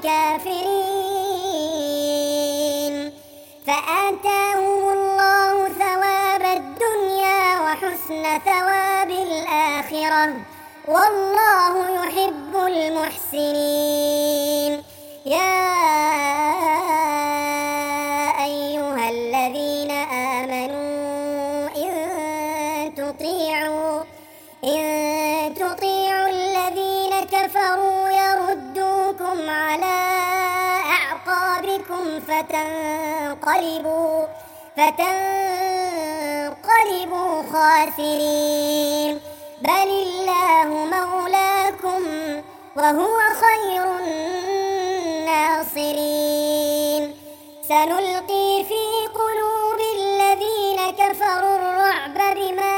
الكافرين. فآتاهم الله ثواب الدنيا وحسن ثواب الآخرة والله يحب المحسنين. يا أيها الذين آمنوا إن تطيعوا الذين كفروا يردوكم على أعقابكم فتنقلبوا خاسرين. بل الله مولاكم وهو خير الناصرين. سنلقي في قلوب الذين كفروا الرعب بما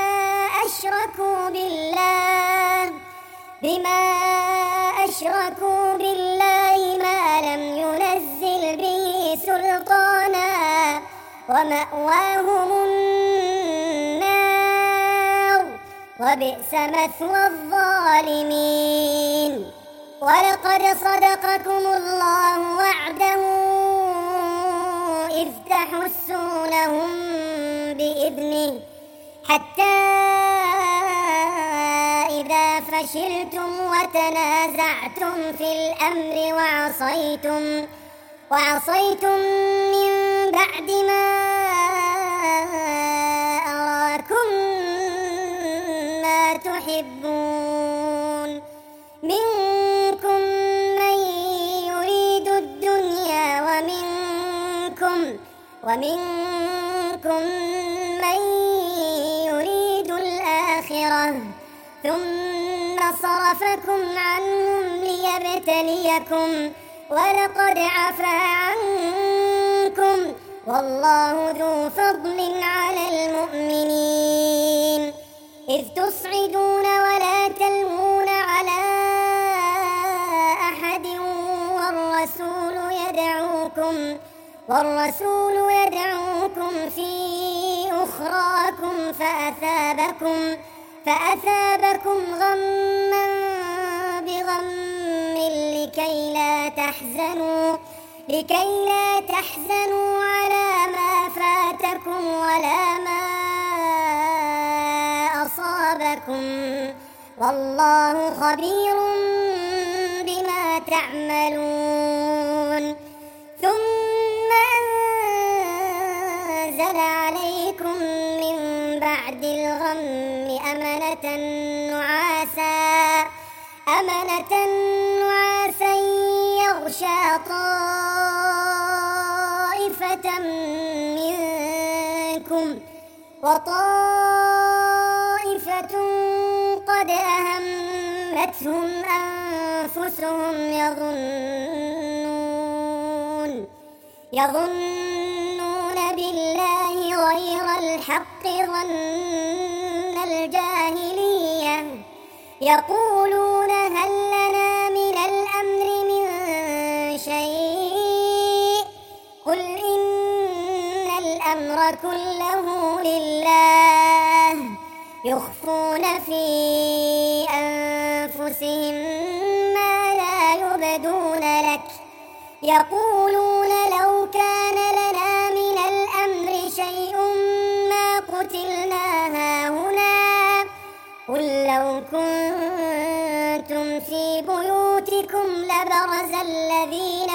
أشركوا بالله ما لم ينزل به سلطانا ومأواهم النار وبئس مثوى الظالمين. ولقد صدقكم الله وعده إذ تحسونهم بإذنه حتى إذا فشلتم وتنازعتم في الأمر وعصيتم من بعد ما أراكم ما تحبون منكم من يريد الدنيا ومنكم من يريد الآخرة ثم صرفكم عنهم ليبتليكم ولقد عفا عنكم والله ذو فضل على المؤمنين. إذ تصعدون ولا تلوون والرسول يدعوكم في أخراكم فأثابكم غما بغم لكي لا تحزنوا على ما فاتكم ولا ما أصابكم والله خبير بما تعملون. ثم أنزل عليكم من بعد الغم أمنة نعاسا يغشى طائفة منكم وطائفة قد أهمتهم أنفسهم يظنون بالله غير الحق ظن الجاهلية يقولون هل لنا من الأمر من شيء قل إن الأمر كله لله يخفون في أنفسهم ما لا يبدون لك يقولون لو كان لنا من الأمر شيء ما قتلنا هاهنا قل لو كنتم في بيوتكم لبرز الذين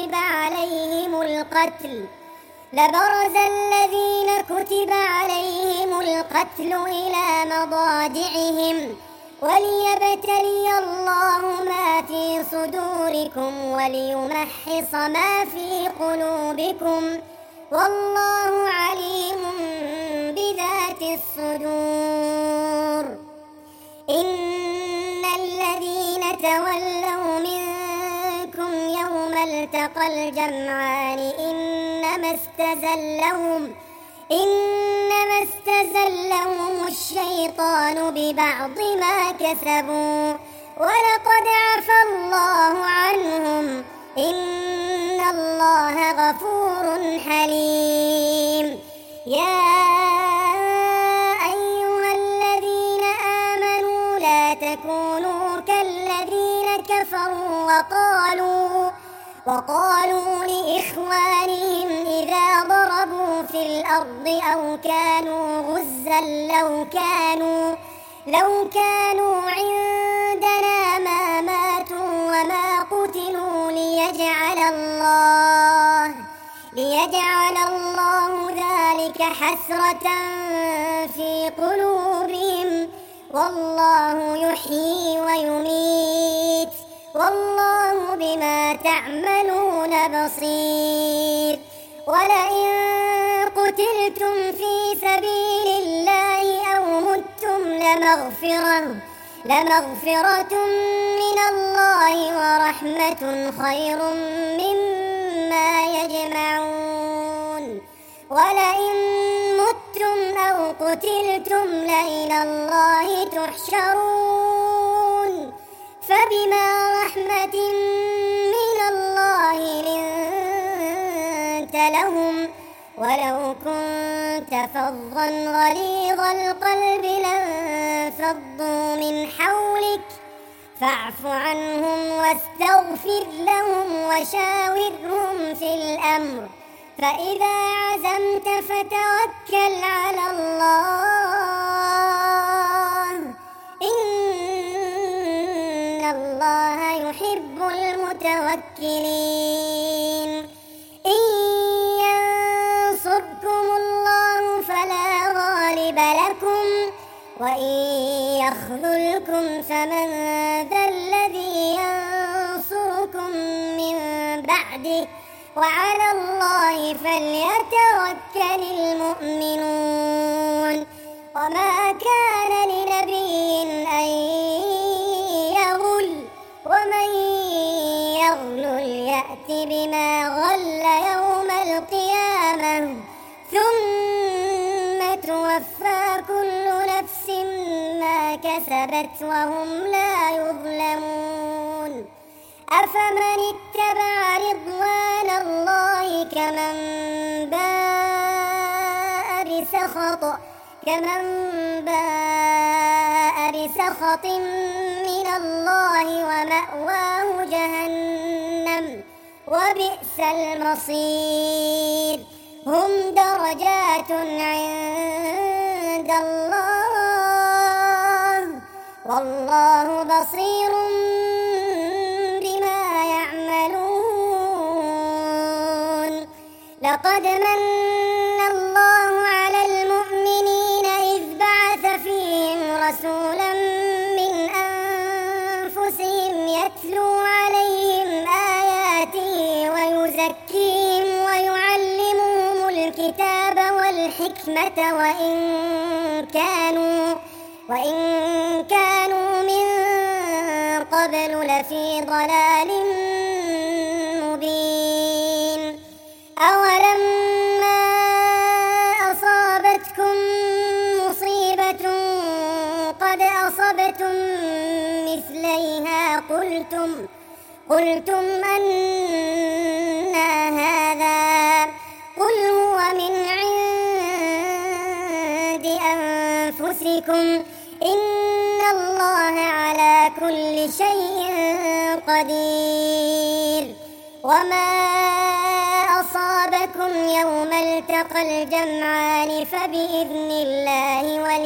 كتب عليهم القتل إلى مضاجعهم وليبتلي الله ما في صدوركم وليمحص ما في قلوبكم والله عليم بذات الصدور. إن الذين تولوا منكم يوم التقى الجمعان إنما استزلهم الشيطان ببعض ما كسبوا ولقد عفى الله عنهم إن الله غفور حليم. يا أيها الذين آمنوا لا تكونوا كالذين كفروا وقالوا لإخوانهم إذا ضربوا في الأرض أو كانوا غزا لو كانوا عندنا ما ماتوا وما قتلوا ليجعل الله ذلك حسرة في قلوبهم والله يحيي ويميت والله بما تعملون بصير. ولئن قتلتم في سبيل الله أو متم لمغفرة من الله ورحمة خير مما يجمعون. ولئن متم أو قتلتم لإلى الله تحشرون. فبما رحمة من الله لنت لهم ولو كنت فظا غليظ القلب لانفضوا من حولك فاعف عنهم واستغفر لهم وشاورهم في الأمر فإذا عزمت فتوكل على الله إن الله يحب المتوكلين. إن ينصركم الله فلا غالب لكم وإن يخذلكم فمن ذا الذي ينصركم من بعده وعلى الله فليتوكل المؤمنون. وما كان لنبي أن يغل ومن يغل يأت بما غل يوم القيامة ثم توفى كل نفس ما كسبت وهم لا يظلمون. أفمن اتبع رضوان الله كمن باء بسخط من الله ومأواه جهنم وبئس المصير هم درجات عند الله والله بصير بما يعملون لقد من الله على المؤمنين إذ بعث فيهم رسولا من أنفسهم يتلو عليهم آياته ويزكيهم ويعلمهم الكتاب والحكمة وإن كانوا من قبل لفي ضلال مبين أولما أصابتكم مصيبة قد أصبتم مثليها قلتم أنى هذا قل هو من عند أنفسكم إن الله على كل شيء قدير وما أصابكم يوم التقى الجمعان فبإذن الله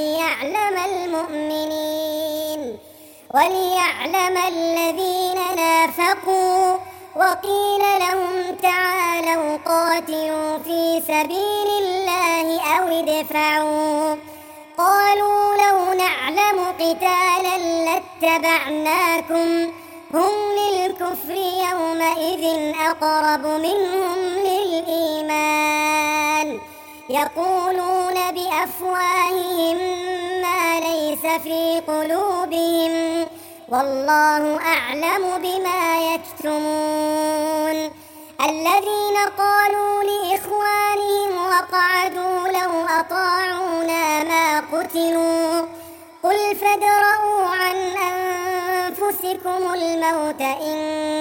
وليعلم الذين نافقوا وقيل لهم تعالوا قاتلوا في سبيل الله أو ادفعوا قالوا لو نعلم قتالا لاتبعناكم هم للكفر يومئذ أقرب منهم للإيمان يقولون بأفواههم ما ليس في قلوبهم والله أعلم بما يكتمون الذين قالوا لإخوانهم وقعدوا لو أطاعونا ما قتلوا قل فادرءوا عن أنفسكم الموت إن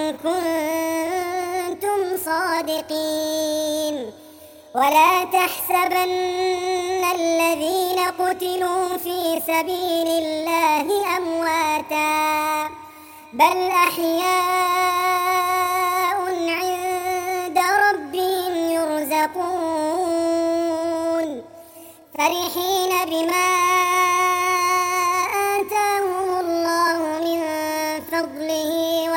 كنتم صادقين ولا تحسبن الذين قتلوا في سبيل الله أمواتا بل أحياء عند ربهم يرزقون فرحين بما آتاهم الله من فضله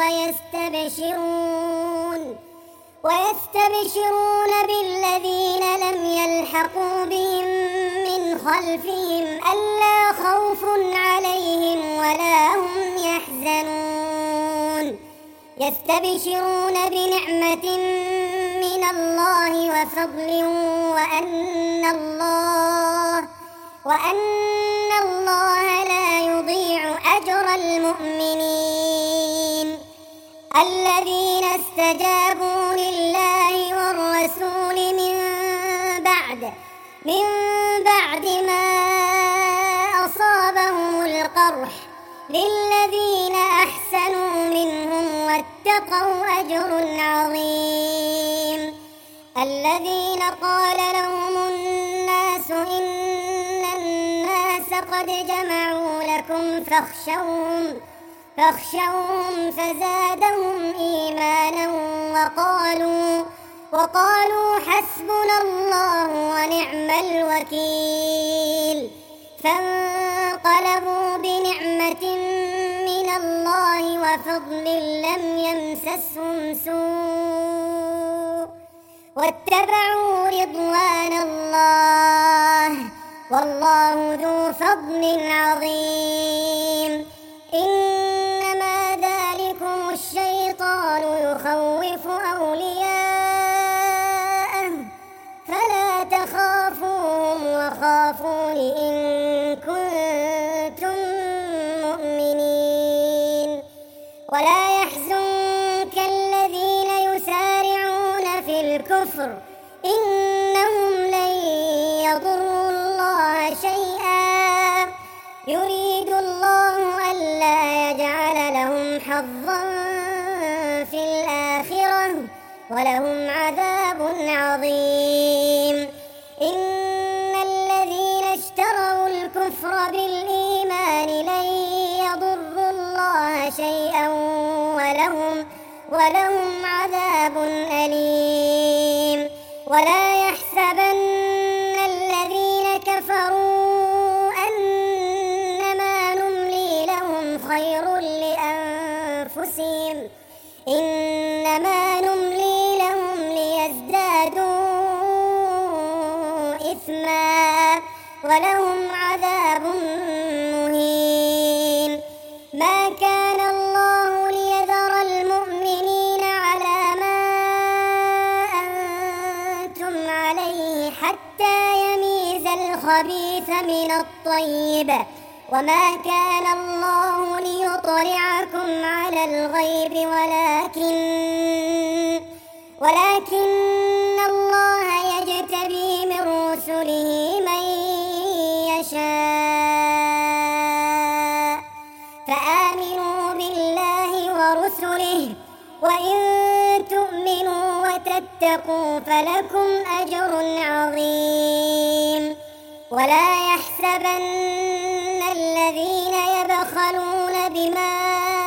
ويستبشرون بالذين لم يلحقوا بهم من خلفهم ألا خوف عليهم ولا هم يحزنون يستبشرون بنعمة من الله وفضل وأن الله لا يضيع أجر المؤمنين الذين استجابوا لله والرسول من بعد ما أصابهم القرح للذين أحسنوا منهم واتقوا أجر عظيم الذين قال لهم الناس إن الناس قد جمعوا لكم فاخشوهم فزادهم إيمانا وقالوا حسبنا الله ونعم الوكيل فانقلبوا بنعمة من الله وفضل لم يمسسهم سوء واتبعوا رضوان الله والله ذو فضل عظيم إنما ذلكم الشيطان يخوف أولياءه فلا تخافوهم وخافون إن كنتم مؤمنين ولا يحزنك الذين يسارعون في الكفر إنهم لن يضروا الله شيئا يريد الله ألا يجعل لهم حظا ولهم عذاب عظيم. إن الذين اشتروا الكفر بالإيمان لن يضروا الله شيئا ولهم عذاب أليم. ولا يحسبن الذين كفروا أنما نملي لهم خير لأنفسهم إنما نملي لهم ليزدادوا إثما ولهم عذاب مهين. ما كان الله ليذر المؤمنين على ما أنتم عليه حتى يميز الخبيث من الطيب، وما كان الله ليطلعكم على الغيب ولكن الله يجتبي من رسله من يشاء. فآمنوا بالله ورسله، وإن تؤمنوا وتتقوا فلكم أجر عظيم. ولا يحسبن الذين يبخلون بما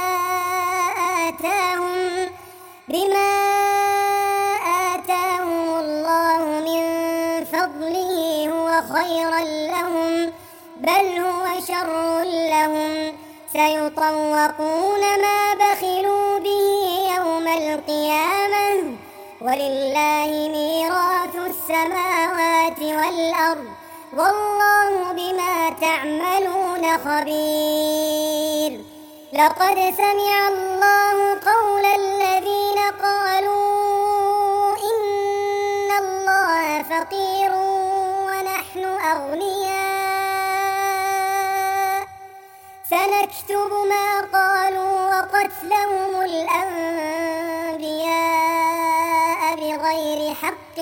آتاهم الله من فضله هو خيرا لهم، بل هو شر لهم. سيطوقون ما بخلوا به يوم القيامة، ولله ميراث السماوات والأرض، والله بما تعملون خبير. لقد سمع الله قول الذين قالوا إن الله فقير ونحن أغنياء، سنكتب ما قالوا وقتلهم الأنبياء بغير حق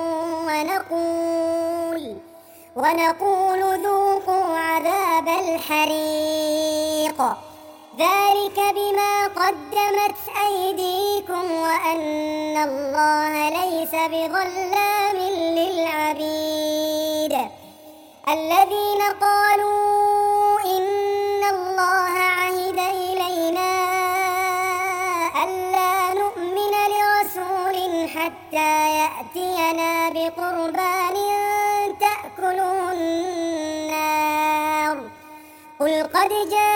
ونقول ذوقوا عذاب الحريق، ذلك بما قدمت أيديكم وأن الله ليس بظلام للعبيد. الذين قالوا إن الله عهد إلينا ألا نؤمن لرسول حتى يأتينا بقربان تأكله النار، قل قد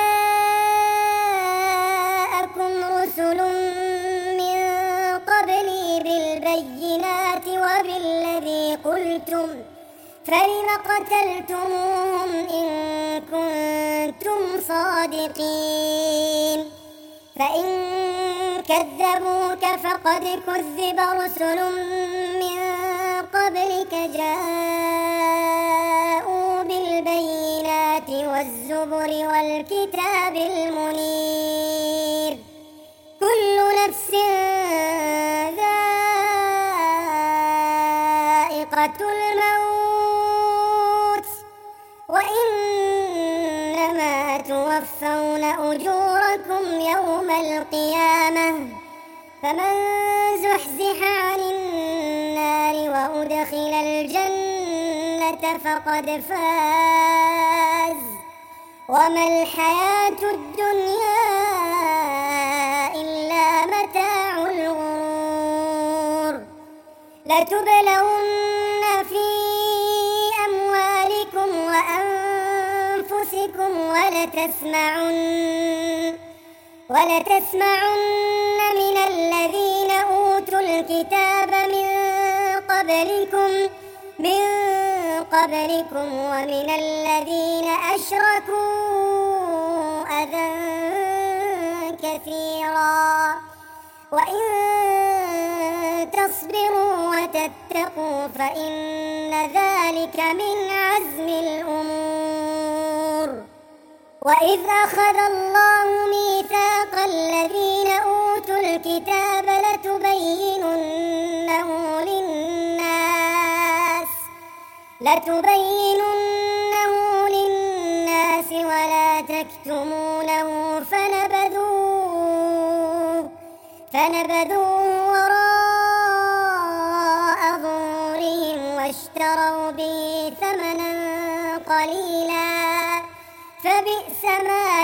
جاءكم رسل من قبلي بالبينات وبالذي قلتم، فلم قتلتموهم إن كنتم صادقين. فإن كذبوك فقد كذب رسل من قبلك جاءوا بالبينات والزبر والكتاب المنير. كل نفس ذائقة الموت، وإنما توفون أجوركم يوم القيامة، فمن زحزح عن النار وأدخل الجنة فقد فاز، وما الحياة الدنيا إلا متاع الغرور. لتبلون في أموالكم وأنفسكم ولتسمعن من الذين أوتوا الكتاب من قبلكم ومن الذين أشركوا أذى كثيرا، وإن تصبروا وتتقوا فإن ذلك من عزم الأمور. وإذ أخذ الله ميثاق الذين أوتوا الكتاب لتبيننه للناس ولا تكتمونه فنبذوه وراء واشتروا به ثمنا قليلا فبئس ما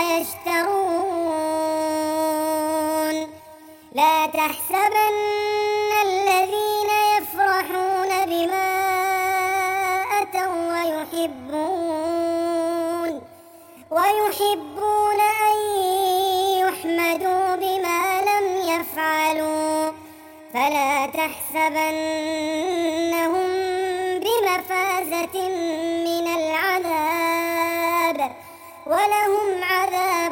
يشترون. لا تحسبن الذين يفرحون بما أتوا ويحبون أن يحمدوا بما لم يفعلوا فلا تحسبنهم بمفازة من العذاب ولهم عذاب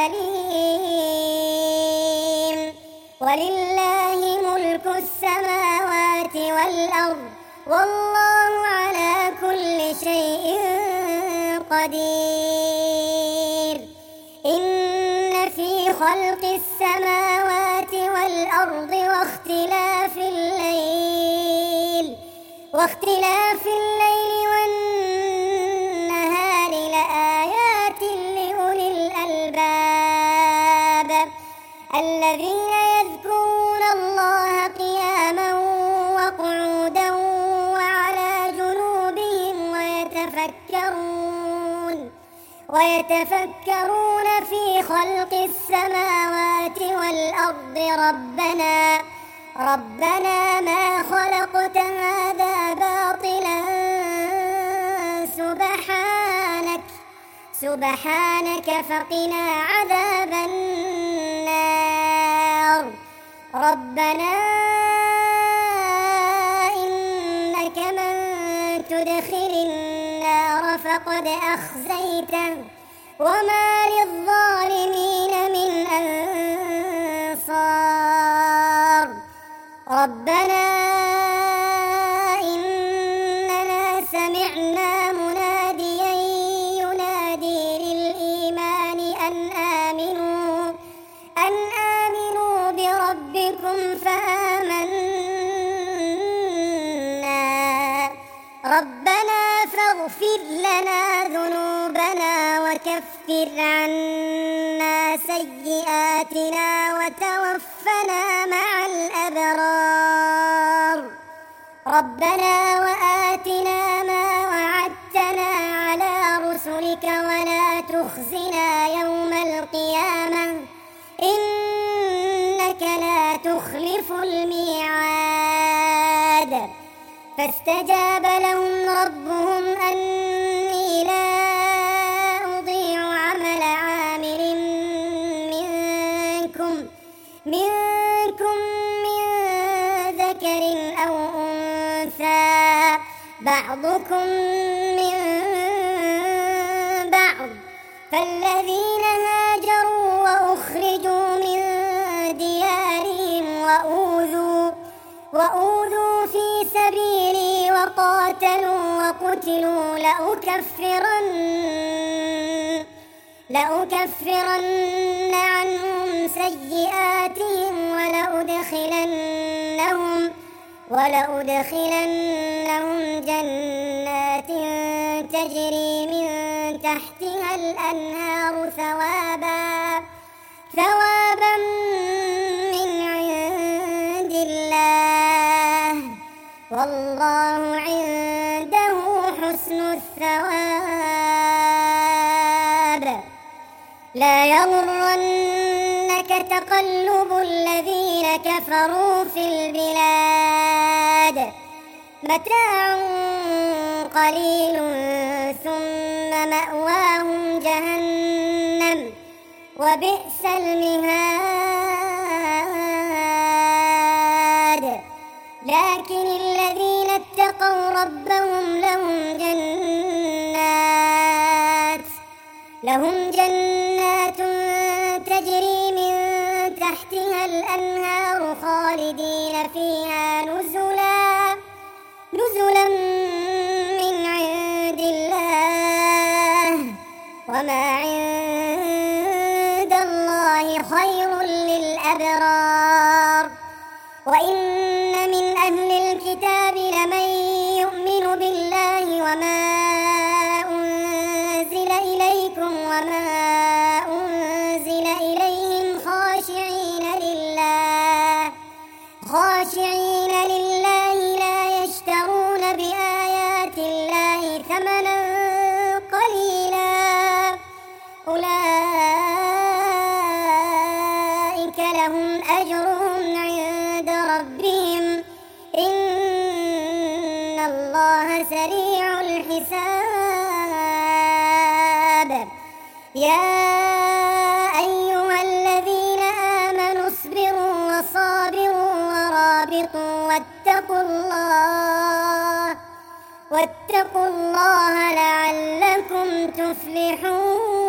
أليم. ولله ملك السماوات والأرض والله على كل شيء قدير. إن في خلق السماوات والأرض واختلاف الليل والنهار لآيات لأولي الألباب الذين يذكرون الله قياما وقعودا وعلى جنوبهم ويتفكرون في خلق السماوات والأرض ربنا ما خلقت هذا باطلا سبحانك فقنا عذاب النار. ربنا إنك من تدخل النار فقد أخزيته وما للظالمين من أنصار. ربنا إننا سمعنا مناديا ينادي للإيمان أن آمنوا بربكم فآمنا. ربنا فاغفر لنا ذنوبنا وكفر عنا سيئاتنا وتوفنا مع الأبرار. ربنا وآتنا ما وعدتنا على رسلك ولا تخزنا يوم القيامة إنك لا تخلف الميعاد. فاستجاب لهم ربهم أني لا أضيع عمل عامل منكم من ذكر أو أنثى بعضكم من بعض. فالذين هاجروا وأخرجوا من ديارهم وأوذوا في سبيلي وقاتلوا وقتلوا لأكفرن عنهم سيئاتهم ولأدخلنهم جنات تجري من تحتها الأنهار ثوابا من عند الله والله عنده حسن الثواب. لا يغرنك تقلب الذين كفروا في البلاد متاع قليل ثم مأواهم جهنم وبئس المهاد. لكن الذين اتقوا ربهم لهم جنات تجري من تحتها الأنهار خالدين فيها نزلا من عند الله وما عند الله خير للأبرار. وإن من أهل الكتاب لمن يؤمن بالله وما أنزل إليكم وما أنزل إليهم خاشعين لله لا يشترون بآيات الله سريع الحساب. يا أيها الذين آمنوا اصبروا وصابروا ورابطوا واتقوا الله لعلكم تفلحون.